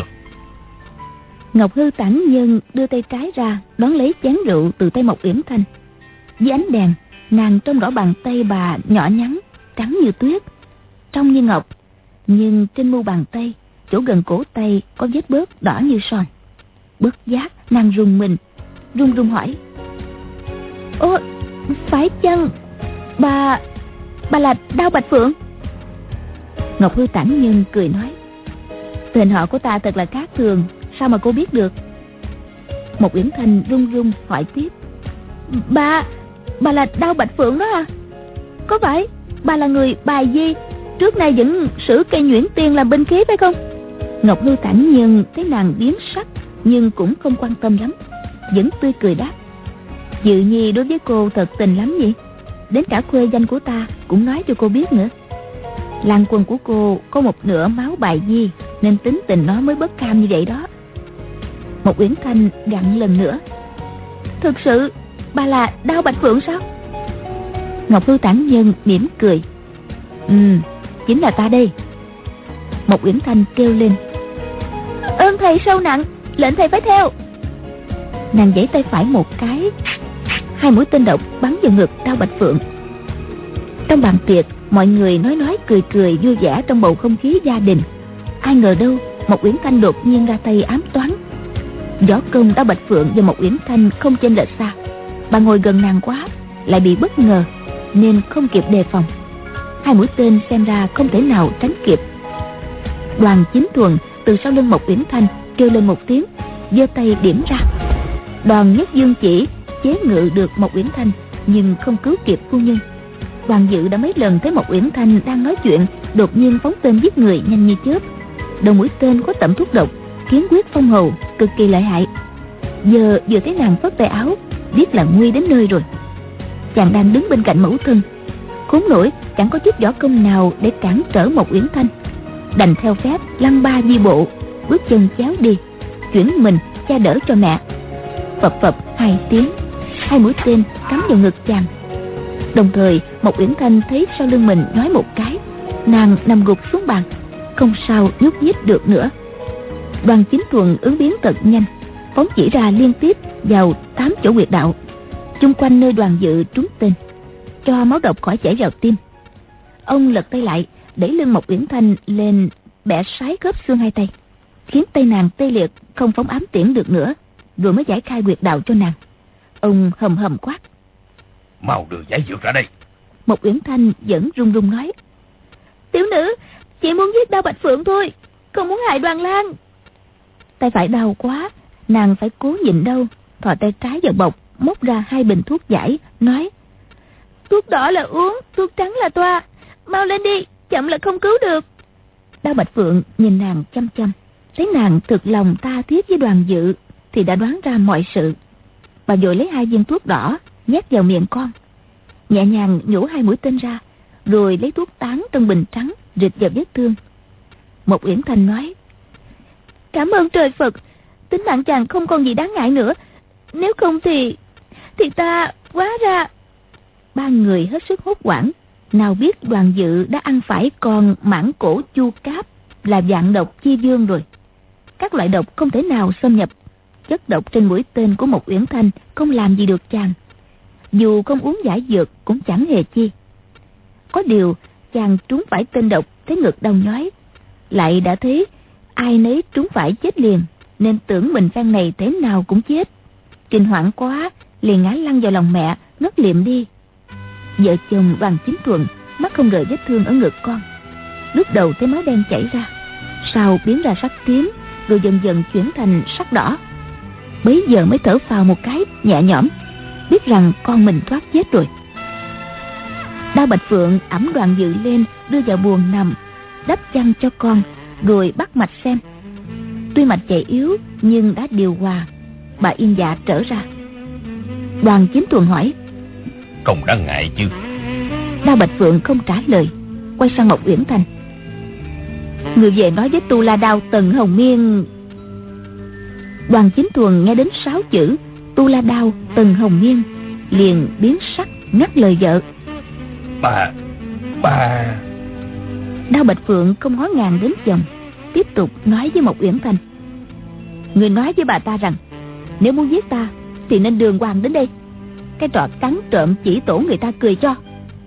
Ngọc Hư Tản Nhân đưa tay trái ra đón lấy chén rượu từ tay Mộc Uyển Thanh. Dưới ánh đèn, nàng trông rõ bàn tay bà nhỏ nhắn, trắng như tuyết, trong như ngọc, nhưng trên mu bàn tay, chỗ gần cổ tay có vết bớt đỏ như son. Bất giác nàng rùng mình, run run hỏi: Ô, phải chăng bà bà là Đao Bạch Phượng? Ngọc Hư Tản Nhân cười nói: tên họ của ta thật là khác thường, sao mà cô biết được? Mộc Uyển Thanh run run hỏi tiếp: Bà bà là Đao Bạch Phượng đó à? Có phải bà là người bài di trước nay vẫn sử cây nhuyễn tiên làm binh khí phải không? Ngọc Hư Tản Nhân thấy nàng biến sắc nhưng cũng không quan tâm lắm, vẫn tươi cười đáp: Dự Nhi đối với cô thật tình lắm nhỉ, đến cả khuê danh của ta cũng nói cho cô biết nữa. Lang quân của cô có một nửa máu bài di nên tính tình nó mới bất cam như vậy đó. Mộc Uyển Thanh gặn lần nữa: Thực sự bà là Đao Bạch Phượng sao? Ngọc Hư Tản Nhân mỉm cười: Ừ, chính là ta đây. Mộc Uyển Thanh kêu lên: Ơn thầy sâu nặng, lệnh thầy phải theo. Nàng giãy tay phải một cái, hai mũi tên độc bắn vào ngực Đao Bạch Phượng. Trong bàn tiệc Mọi người nói nói cười cười vui vẻ trong bầu không khí gia đình. Ai ngờ đâu Mộc Uyển Thanh đột nhiên ra tay ám toán. Võ công Đao Bạch Phượng và Mộc Uyển Thanh không chênh lệch xa. Bà ngồi gần nàng quá, lại bị bất ngờ nên không kịp đề phòng. Hai mũi tên xem ra không thể nào tránh kịp. Đoàn Chính Thuần từ sau lưng Mộc Uyển Thanh kêu lên một tiếng, giơ tay điểm ra. Đoàn Nhất Dương chỉ chế ngự được Mộc Uyển Thanh, nhưng không cứu kịp phu nhân. Đoàn Dự đã mấy lần thấy Mộc Uyển Thanh đang nói chuyện, đột nhiên phóng tên giết người nhanh như chớp. Đầu mũi tên có tẩm thuốc độc, kiến quyết phong hầu, cực kỳ lợi hại. Giờ vừa thấy nàng phất tay áo, biết là nguy đến nơi rồi. Chàng đang đứng bên cạnh mẫu thân, khốn nổi chẳng có chút võ công nào để cản trở Mộc Uyển Thanh, đành theo phép lăn ba di bộ, bước chân chéo đi, chuyển mình che đỡ cho mẹ. Phập phập hai tiếng, hai mũi tên cắm vào ngực chàng. Đồng thời Mộc Uyển Thanh thấy sau lưng mình nói một cái, nàng nằm gục xuống bàn, không sao nhúc nhích được nữa. Đoàn Chính Thuần ứng biến thật nhanh, phóng chỉ ra liên tiếp vào tám chỗ huyệt đạo, chung quanh nơi Đoàn Dự trúng tên, cho máu độc khỏi chảy vào tim. Ông lật tay lại, đẩy lưng Mộc Uyển Thanh lên, bẻ sái khớp xương hai tay, khiến tay nàng tê liệt, không phóng ám tiễn được nữa, rồi mới giải khai huyệt đạo cho nàng. Ông hầm hầm quát: Mau đưa giải dược ra đây. Mộc Uyển Thanh vẫn run run nói: Tiểu nữ chỉ muốn giết Đao Bạch Phượng thôi, không muốn hại Đoàn Lang. Tay phải đau quá, nàng phải cố nhịn đau, thò tay trái vào bọc, móc ra hai bình thuốc giải, nói: Thuốc đỏ là uống, thuốc trắng là toa, mau lên đi, chậm là không cứu được. Đao Bạch Phượng nhìn nàng chăm chăm, thấy nàng thực lòng tha thiết với Đoàn Dự thì đã đoán ra mọi sự. Bà vội lấy hai viên thuốc đỏ nhét vào miệng con, nhẹ nhàng nhổ hai mũi tên ra, rồi lấy thuốc tán trong bình trắng rịt vào vết thương. Mộc Uyển Thanh nói: Cảm ơn trời Phật, tính mạng chàng không còn gì đáng ngại nữa, nếu không thì thì ta quá ra. Ba người hết sức hốt hoảng, nào biết Đoàn Dự đã ăn phải con mãng cổ chu cáp, là vạn độc chi vương rồi. Các loại độc không thể nào xâm nhập, chất độc trên mũi tên của Mộc Uyển Thanh không làm gì được chàng, dù không uống giải dược cũng chẳng hề chi. Có điều chàng trúng phải tên độc, thấy ngực đau nhói, lại đã thấy ai nấy trúng phải chết liền, nên tưởng mình phen này thế nào cũng chết. Kinh hoảng quá, liền ngã lăn vào lòng mẹ, ngất liệm đi. Vợ chồng Đoàn Chính Thuần mắt không rời vết thương ở ngực con, lúc đầu thấy máu đen chảy ra, sau biến ra sắc tím, rồi dần dần chuyển thành sắc đỏ. Bấy giờ mới thở phào một cái nhẹ nhõm, biết rằng con mình thoát chết rồi. Đao Bạch Phượng ẵm Đoàn Dự lên, đưa vào buồng nằm, đắp chăn cho con, rồi bắt mạch xem. Tuy mạch chạy yếu nhưng đã điều hòa, bà yên dạ trở ra. Đoàn Chính Thuần hỏi: Không đáng ngại chứ? Đao Bạch Phượng không trả lời, quay sang Mộc Uyển Thanh: Người về nói với Tu La Đao Tần Hồng Miên. Đoàn Chính Thuần nghe đến sáu chữ Tu La Đao Tần Hồng Miên, liền biến sắc, ngắt lời vợ: Bà, bà. Đao Bạch Phượng không ngó ngàng đến chồng, tiếp tục nói với Mộc Uyển Thanh: Người nói với bà ta rằng nếu muốn giết ta thì nên đường hoàng đến đây, cái trò cắn trộm chỉ tổ người ta cười cho.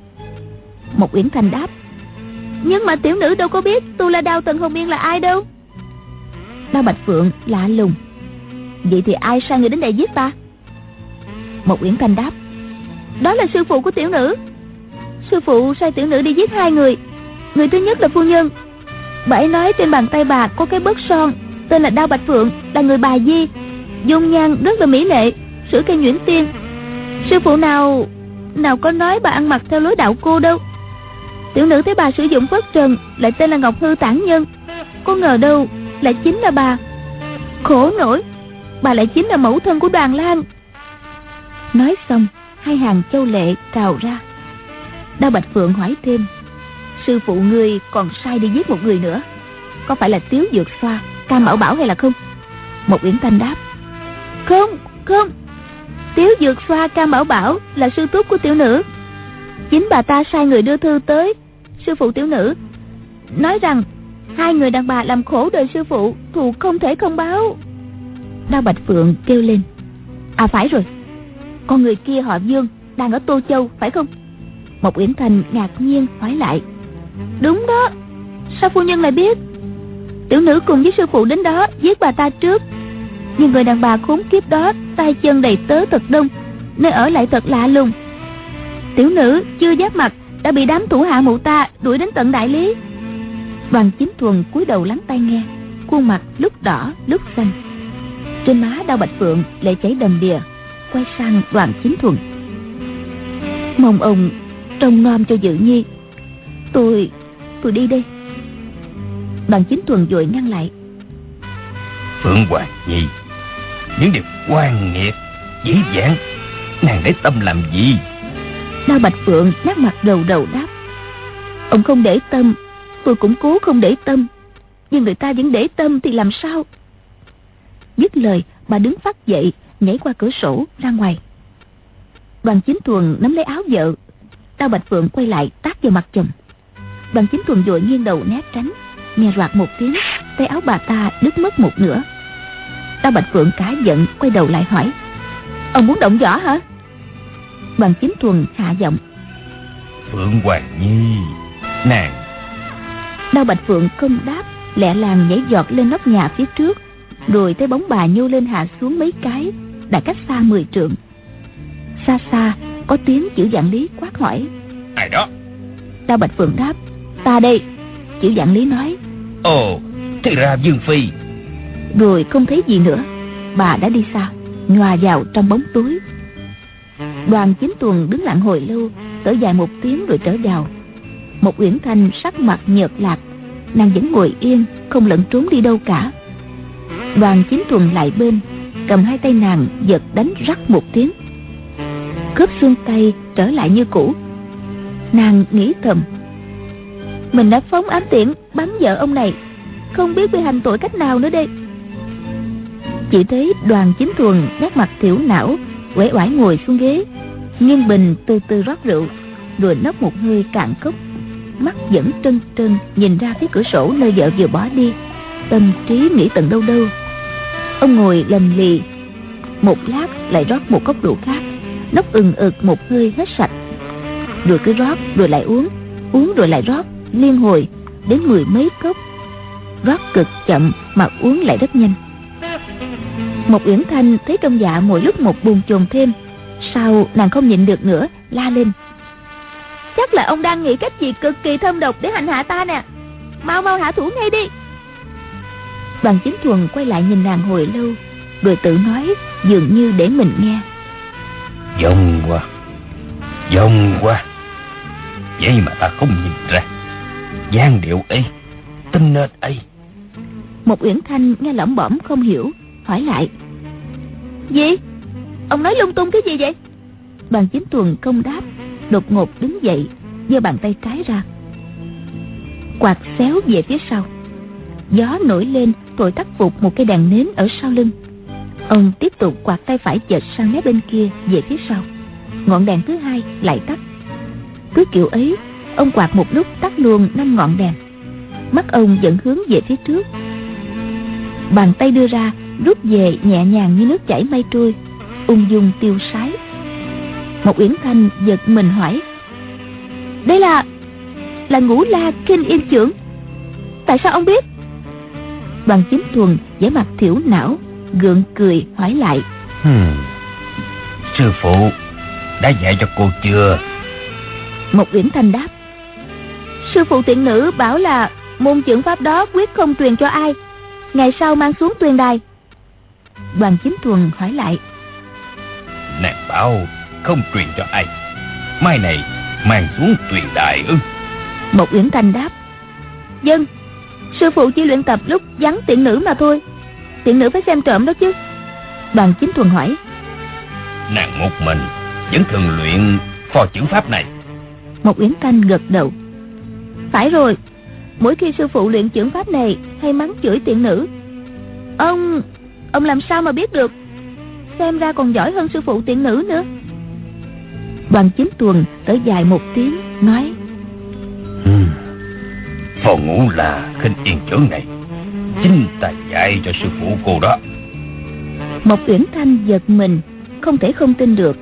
Mộc Uyển Thanh đáp: Nhưng mà tiểu nữ đâu có biết Tu La Đao Tần Hồng Miên là ai đâu. Đao Bạch Phượng lạ lùng: Vậy thì ai sai người đến đây giết ta? Mộc Uyển Thanh đáp: Đó là sư phụ của tiểu nữ. Sư phụ sai tiểu nữ đi giết hai người. Người thứ nhất là phu nhân, bà ấy nói trên bàn tay bà có cái bớt son, tên là Đao Bạch Phượng, là người Bà Di, dung nhan rất là mỹ lệ, sữa cây nhuyễn tiên. Sư phụ nào nào có nói bà ăn mặc theo lối đạo cô đâu. Tiểu nữ thấy bà sử dụng phất trần, lại tên là Ngọc Hư Tản Nhân, có ngờ đâu lại chính là bà. Khổ nổi, bà lại chính là mẫu thân của Đoàn Lang. Nói xong, hai hàng châu lệ trào ra. Đao Bạch Phượng hỏi thêm: Sư phụ ngươi còn sai đi giết một người nữa, có phải là Tiếu Dược Xoa, Cam Bảo Bảo hay là không? Mộc Uyển Thanh đáp: Không, không, Tiếu Dược Xoa, Cam Bảo Bảo là sư thúc của tiểu nữ. Chính bà ta sai người đưa thư tới sư phụ tiểu nữ, nói rằng hai người đàn bà làm khổ đời sư phụ, thù không thể không báo. Đao Bạch Phượng kêu lên: À phải rồi, con người kia họ Dương, đang ở Tô Châu phải không? Mộc Uyển Thành ngạc nhiên hỏi lại: Đúng đó, sao phu nhân lại biết? Tiểu nữ cùng với sư phụ đến đó giết bà ta trước, nhưng người đàn bà khốn kiếp đó tay chân đầy tớ thật đông, nơi ở lại thật lạ lùng. Tiểu nữ chưa giáp mặt đã bị đám thủ hạ mụ ta đuổi đến tận đại lý. Đoàn Chính Thuần cúi đầu lắng tai nghe, khuôn mặt lúc đỏ lúc xanh. Trên má Đao Bạch Phượng lệ chảy đầm đìa, quay sang Đoàn Chính Thuần: Mong ông trông nom cho Dự Nhi, tôi tôi đi đây. Đoàn Chính Thuần vội ngăn lại: Phượng Hoàng Nhi, những điều oan nghiệt dễ dàng, nàng để tâm làm gì? Đao Bạch Phượng nát mặt đầu đầu đáp: Ông không để tâm, tôi cũng cố không để tâm, nhưng người ta vẫn để tâm thì làm sao? Dứt lời, bà đứng phát dậy, nhảy qua cửa sổ ra ngoài. Đoàn Chính Thuần nắm lấy áo vợ. Đao Bạch Phượng quay lại tát vào mặt chồng. Đoàn Chính Thuần vội nghiêng đầu né tránh, nghe roạt một tiếng, tay áo bà ta đứt mất một nửa. Đao Bạch Phượng cả giận quay đầu lại hỏi: Ông muốn động võ hả? Đoàn Chính Thuần hạ giọng: Phượng Hoàng Nhi, nàng. Đao Bạch Phượng không đáp, lẹ làng nhảy giọt lên nóc nhà phía trước, rồi thấy bóng bà nhô lên hạ xuống mấy cái, đã cách xa mười trượng. Xa xa có tiếng chữ Vạn Lý quát hỏi: Ai đó? Đao Bạch Phượng đáp: Ta đây. Chữ Vạn Lý nói: Ồ, thì ra Dương Phi. Rồi không thấy gì nữa, bà đã đi xa, nhòa vào trong bóng tối. Đoàn Chính Thuần đứng lặng hồi lâu, thở dài một tiếng rồi trở vào. Một Uyển Thanh sắc mặt nhợt nhạt, nàng vẫn ngồi yên, không lẫn trốn đi đâu cả. Đoàn Chính Thuần lại bên, cầm hai tay nàng giật đánh rắc một tiếng, khớp xương tay trở lại như cũ. Nàng nghĩ thầm: Mình đã phóng ám tiễn bắn vợ ông này, không biết bị hành tội cách nào nữa đây. Chỉ thấy Đoàn Chính Thuần nét mặt thiểu não, uể oải ngồi xuống ghế, nghiêng bình từ từ rót rượu, rồi nốc một hơi cạn cốc, mắt vẫn trân trân nhìn ra phía cửa sổ nơi vợ vừa bỏ đi, tâm trí nghĩ tận đâu đâu. Ông ngồi lầm lì, một lát lại rót một cốc rượu khác, nốc ừng ực một hơi hết sạch, rồi cứ rót rồi lại uống, uống rồi lại rót, liên hồi đến mười mấy cốc. Rót cực chậm mà uống lại rất nhanh. Một Uyển Thanh thấy trong dạ mỗi lúc một buồn chồn thêm, sau nàng không nhịn được nữa, la lên: Chắc là ông đang nghĩ cách gì cực kỳ thâm độc để hành hạ ta nè, mau mau hạ thủ ngay đi. Đoàn Chính Thuần quay lại nhìn nàng hồi lâu, rồi tự nói dường như để mình nghe: Dông quá, dông quá, vậy mà ta không nhìn ra dáng điệu ấy, tinh nết ấy. Một Uyển Thanh nghe lỏng bỏng không hiểu, hỏi lại: Gì? Ông nói lung tung cái gì vậy? Đoàn Chính Thuần không đáp, đột ngột đứng dậy, giơ bàn tay trái ra, quạt xéo về phía sau. Gió nổi lên thổi tắt phục một cây đèn nến ở sau lưng. Ông tiếp tục quạt tay phải chệch sang mép bên kia về phía sau. Ngọn đèn thứ hai lại tắt. Cứ kiểu ấy, ông quạt một lúc tắt luôn năm ngọn đèn. Mắt ông vẫn hướng về phía trước. Bàn tay đưa ra, rút về nhẹ nhàng như nước chảy mây trôi, ung dung tiêu sái. Một Uyển Thanh giật mình hỏi: Đây là là Ngũ La Kinh Yên Chưởng, tại sao ông biết? Đoàn Chính Thuần vẻ mặt thiểu não, gượng cười hỏi lại: hmm. Sư phụ đã dạy cho cô chưa? Một Uyển Thanh đáp: Sư phụ tiện nữ bảo là môn chưởng pháp đó quyết không truyền cho ai, ngày sau mang xuống tuyền đài. Đoàn Chính Thuần hỏi lại: Nàng bảo không truyền cho ai, mai này mang xuống tuyền đài ư? Một Uyển Thanh đáp: Vâng, sư phụ chỉ luyện tập lúc vắng tiện nữ mà thôi, tiện nữ phải xem trộm đó chứ. Đoàn Chính Thuần hỏi: Nàng một mình vẫn thường luyện phò chưởng pháp này? Một Uyển Thanh gật đầu: Phải rồi, mỗi khi sư phụ luyện chưởng pháp này hay mắng chửi tiện nữ. Ông Ông làm sao mà biết được? Xem ra còn giỏi hơn sư phụ tiện nữ nữa. Đoàn Chính Thuần thở dài một tiếng nói: hmm. Phò Ngũ La Khinh Yên Chưởng này chính ta dạy cho sư phụ cô đó. Một Uyển Thanh giật mình, không thể không tin được.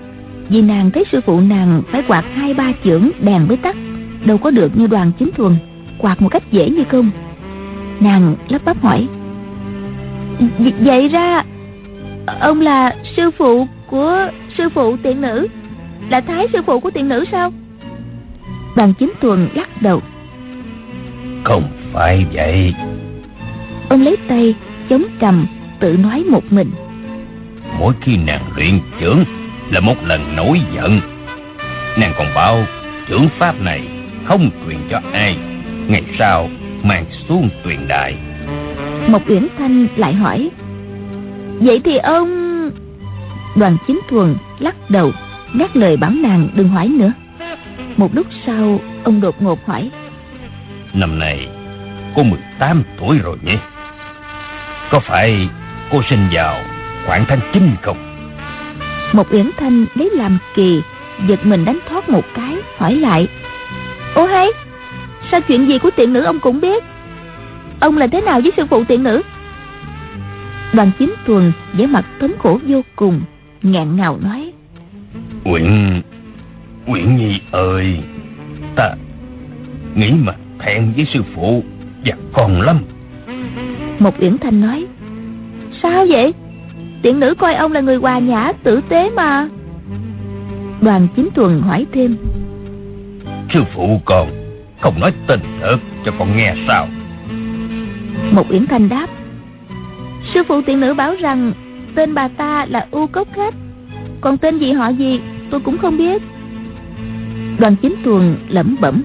Vì nàng thấy sư phụ nàng phải quạt hai ba chưởng đèn mới tắt, đâu có được như Đoàn Chính Thuần quạt một cách dễ như không. Nàng lắp bắp hỏi: Vậy ra ông là sư phụ của sư phụ tiện nữ, là thái sư phụ của tiện nữ sao? Đoàn Chính Thuần lắc đầu: Không phải vậy. Ông lấy tay chống cằm tự nói một mình: Mỗi khi nàng luyện chưởng là một lần nổi giận, nàng còn bảo chưởng pháp này không truyền cho ai, ngày sau mang xuống tuyền đài. Mộc Uyển Thanh lại hỏi: Vậy thì ông... Đoàn Chính Thuần lắc đầu ngắt lời bảo nàng đừng hỏi nữa. Một lúc sau ông đột ngột hỏi: Năm nay cô mười tám tuổi rồi nhỉ? Có phải cô sinh vào khoảng tháng chín không? Mộc Uyển Thanh lấy làm kỳ, giật mình đánh thoát một cái, hỏi lại: Ô hay, sao chuyện gì của tiện nữ ông cũng biết? Ông là thế nào với sư phụ tiện nữ? Đoàn Chính Thuần vẻ mặt thống khổ vô cùng, nghẹn ngào nói: Uyển Uyển Nhi ơi, ta nghĩ mà thẹn với sư phụ và con lắm. Mộc Uyển Thanh nói: Sao vậy? Tiện nữ coi ông là người hòa nhã tử tế mà. Đoàn Chính Thuần hỏi thêm: Sư phụ con không nói tình thật cho con nghe sao? Mộc Uyển Thanh đáp: Sư phụ tiện nữ bảo rằng tên bà ta là U Cốc Khách, còn tên gì họ gì tôi cũng không biết. Đoàn Chính Thuần lẩm bẩm: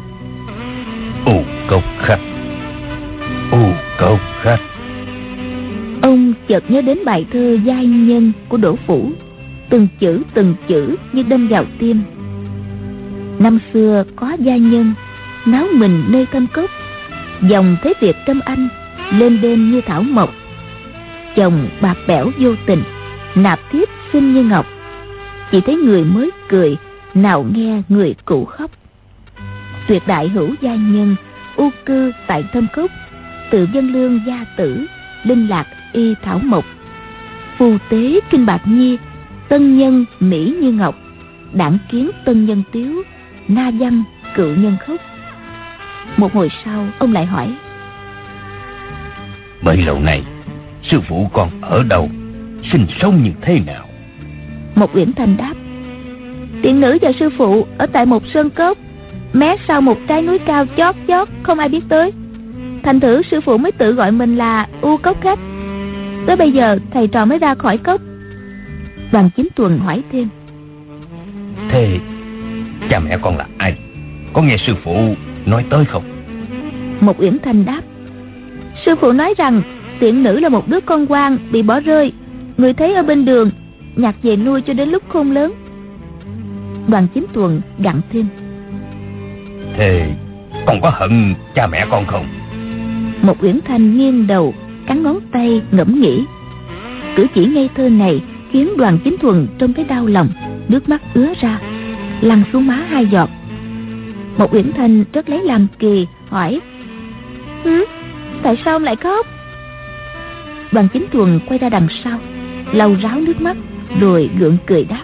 U Cốc Khách, U Cốc Khách. Ông chợt nhớ đến bài thơ Giai Nhân của Đỗ Phủ, từng chữ từng chữ như đâm vào tim. Năm xưa có giai nhân náo mình nơi thâm cốc, dòng thế Việt Trâm Anh lên đên như thảo mộc. Chồng bạc bẽo vô tình, nạp thiếp xinh như ngọc. Chỉ thấy người mới cười, nào nghe người cũ khóc. Tuyệt đại hữu giai nhân, u cư tại thâm cốc, tự dân lương gia tử, linh lạc y thảo mộc. Phù tế kinh bạc nhi, tân nhân mỹ như ngọc. Đảng kiến tân nhân tiếu, na văn cựu nhân khóc. Một hồi sau ông lại hỏi: Bấy lâu nay sư phụ con ở đâu, sinh sống như thế nào? Mộc Uyển Thanh đáp: Tiện nữ và sư phụ ở tại một sơn cốc mé sau một trái núi cao chót chót, không ai biết tới. Thành thử sư phụ mới tự gọi mình là U Cốc Khách. Tới bây giờ thầy trò mới ra khỏi cốc. Đoàn Chính Thuần hỏi thêm: Thế cha mẹ con là ai? Có nghe sư phụ nói tới không? Mộc Uyển Thanh đáp: Sư phụ nói rằng tiện nữ là một đứa con quan bị bỏ rơi, người thấy ở bên đường, nhặt về nuôi cho đến lúc khôn lớn. Đoàn Chính Thuần gặn thêm: Thế con có hận cha mẹ con không? Mộc Uyển Thanh nghiêng đầu, cắn ngón tay ngẫm nghĩ. Cử chỉ ngây thơ này khiến Đoàn Chính Thuần trông thấy đau lòng, nước mắt ứa ra, lăn xuống má hai giọt. Mộc Uyển Thanh rất lấy làm kỳ, hỏi: Hứ, tại sao ông lại khóc? Đoàn Chính Thuần quay ra đằng sau, lau ráo nước mắt, rồi gượng cười đáp: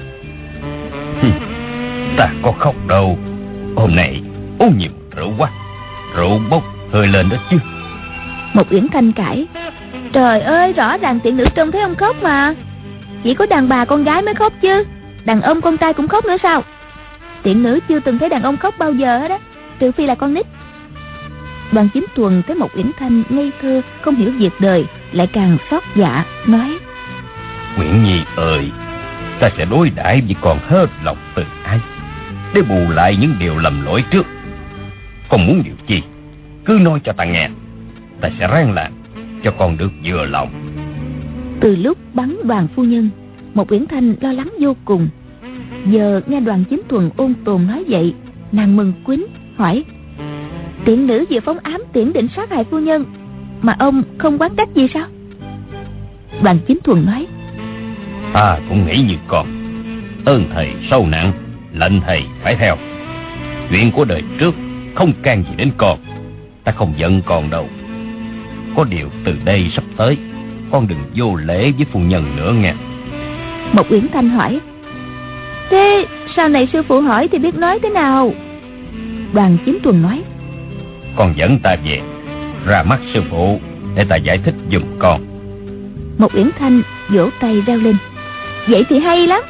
Ta có khóc đâu, hôm nay uống nhiều rượu quá, rượu bốc hơi lên đó chứ. Mộc Uyển Thanh cãi: Trời ơi, rõ ràng tiện nữ trông thấy ông khóc mà. Chỉ có đàn bà con gái mới khóc chứ, đàn ông con trai cũng khóc nữa sao? Tiện nữ chưa từng thấy đàn ông khóc bao giờ hết á, trừ phi là con nít. Đoàn Chính Thuần thấy Mộc Uyển Thanh ngây thơ, không hiểu việc đời, lại càng xót dạ, nói: Uyển Nhi ơi, ta sẽ đối đãi với con hết lòng từ ái, để bù lại những điều lầm lỗi trước. Con muốn điều chi cứ nói cho ta nghe, ta sẽ ráng làm cho con được vừa lòng. Từ lúc bắn Đoàn phu nhân, Mộc Uyển Thanh lo lắng vô cùng. Giờ nghe Đoàn Chính Thuần ôn tồn nói vậy, nàng mừng quýnh, hỏi: Tiện nữ vừa phóng ám tiễn định sát hại phu nhân, mà ông không quán trách gì sao? Đoàn Chính Thuần nói: Ta cũng nghĩ như con, ơn thầy sâu nặng, lệnh thầy phải theo. Chuyện của đời trước không can gì đến con, ta không giận con đâu. Có điều từ đây sắp tới, con đừng vô lễ với phu nhân nữa nghe. Mộc Uyển Thanh hỏi: Thế sau này sư phụ hỏi thì biết nói thế nào? Đoàn Chính Tuần nói: Con dẫn ta về, ra mắt sư phụ để ta giải thích giùm con. Một Uyển Thanh vỗ tay reo lên: Vậy thì hay lắm.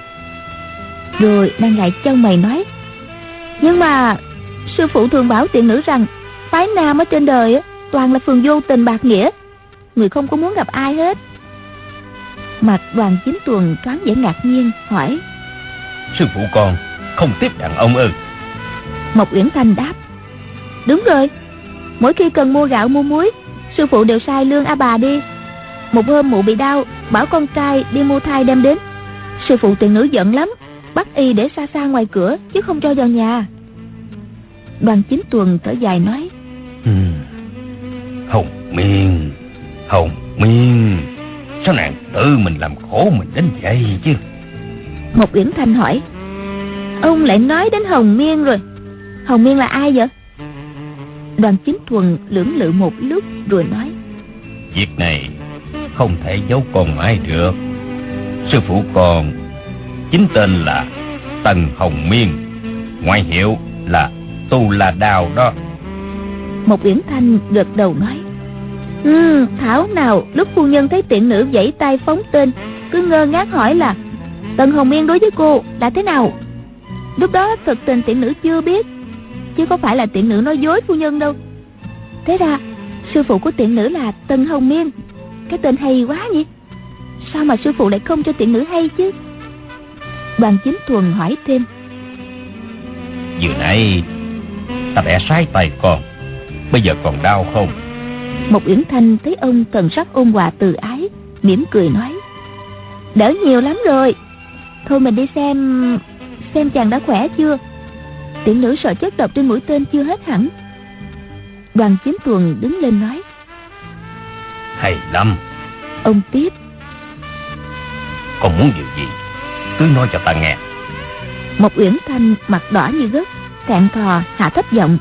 Rồi nàng lại chau mày nói: Nhưng mà sư phụ thường bảo tiện nữ rằng phái nam ở trên đời toàn là phường vô tình bạc nghĩa, người không có muốn gặp ai hết. Mặt Đoàn Chính Tuần thoáng vẻ ngạc nhiên hỏi: Sư phụ con không tiếp đàn ông ư? Một Uyển Thanh đáp: Đúng rồi, mỗi khi cần mua gạo mua muối, sư phụ đều sai lương A Bà đi. Một hôm mụ bị đau, bảo con trai đi mua thai đem đến. Sư phụ tiện nữ giận lắm, bắt y để xa xa ngoài cửa chứ không cho vào nhà. Đoàn Chính Tuần thở dài nói: hmm. Hồng Miên, Hồng Miên, sao nàng tự mình làm khổ mình đến vậy chứ? Một Uyển Thanh hỏi: Ông lại nói đến Hồng Miên rồi, Hồng Miên là ai vậy? Đoàn Chính Tuần lưỡng lự một lúc rồi nói: Việc này không thể giấu con mãi được. Sư phụ con chính tên là Tần Hồng Miên, ngoại hiệu là Tu La Đào đó. Một Uyển Thanh gật đầu nói: Ừ, thảo nào lúc phu nhân thấy tiện nữ vẫy tay phóng tên, cứ ngơ ngác hỏi là Tần Hồng Miên đối với cô là thế nào. Lúc đó thực tình tiện nữ chưa biết, chứ có phải là tiện nữ nói dối phu nhân đâu. Thế ra sư phụ của tiện nữ là Tần Hồng Miên. Cái tên hay quá nhỉ, sao mà sư phụ lại không cho tiện nữ hay chứ? Đoàn Chính Tuần hỏi thêm: Vừa nãy ta bẻ sai tay con, bây giờ còn đau không? Một Uyển Thanh thấy ông thần sắc ôn hòa từ ái, mỉm cười nói: Đỡ nhiều lắm rồi. Thôi mình đi xem Xem chàng đã khỏe chưa. Tiện nữ sợ chất độc trên mũi tên chưa hết hẳn. Đoàn Chính Tuần đứng lên nói: Hay lắm. Ông tiếp: Con muốn điều gì cứ nói cho ta nghe. Một Uyển Thanh mặt đỏ như gấc, thẹn thò hạ thấp giọng: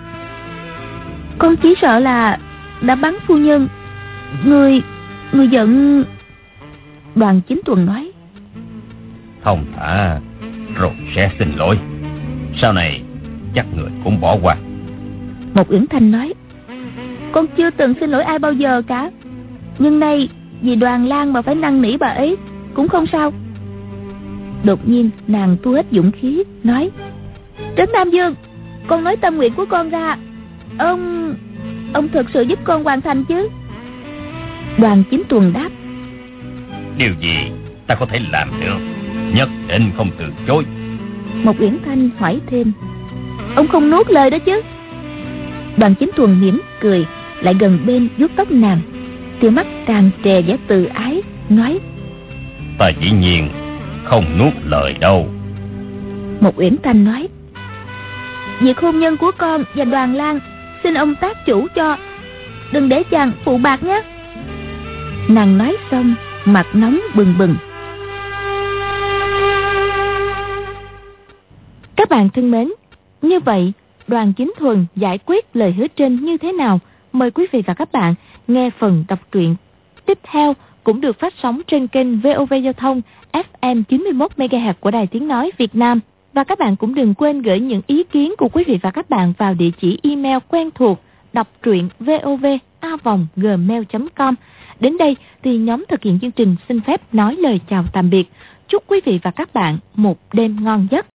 Con chỉ sợ là đã bắn phu nhân. Người Người giận. Đoàn Chính Tuần nói: Thông thả rồi sẽ xin lỗi. Sau này chắc người cũng bỏ qua. Một Uyển Thanh nói: Con chưa từng xin lỗi ai bao giờ cả, nhưng nay vì Đoàn Lang mà phải năn nỉ bà ấy cũng không sao. Đột nhiên nàng thu hết dũng khí nói: Trấn Nam Dương, con nói tâm nguyện của con ra, Ông Ông thực sự giúp con hoàn thành chứ? Đoàn Chính Tuần đáp: Điều gì ta có thể làm được, nhất định không từ chối. Một Uyển Thanh hỏi thêm: Ông không nuốt lời đó chứ? Đoàn Chính Tuần mỉm cười, lại gần bên vuốt tóc nàng, tia mắt tràn trề vẻ từ ái, nói: Ta dĩ nhiên không nuốt lời đâu. Một Uyển Thanh nói: Việc hôn nhân của con và Đoàn Lang xin ông tác chủ cho, đừng để chàng phụ bạc nhé. Nàng nói xong mặt nóng bừng bừng. Các bạn thân mến, như vậy Đoàn Chính Tuần giải quyết lời hứa trên như thế nào? Mời quý vị và các bạn nghe phần đọc truyện tiếp theo, cũng được phát sóng trên kênh vê o vê Giao thông ép em chín mươi mốt mê ga héc của Đài Tiếng Nói Việt Nam. Và các bạn cũng đừng quên gửi những ý kiến của quý vị và các bạn vào địa chỉ email quen thuộc đọc truyện vov a vòng gmail chấm com. Đến đây thì nhóm thực hiện chương trình xin phép nói lời chào tạm biệt. Chúc quý vị và các bạn một đêm ngon giấc.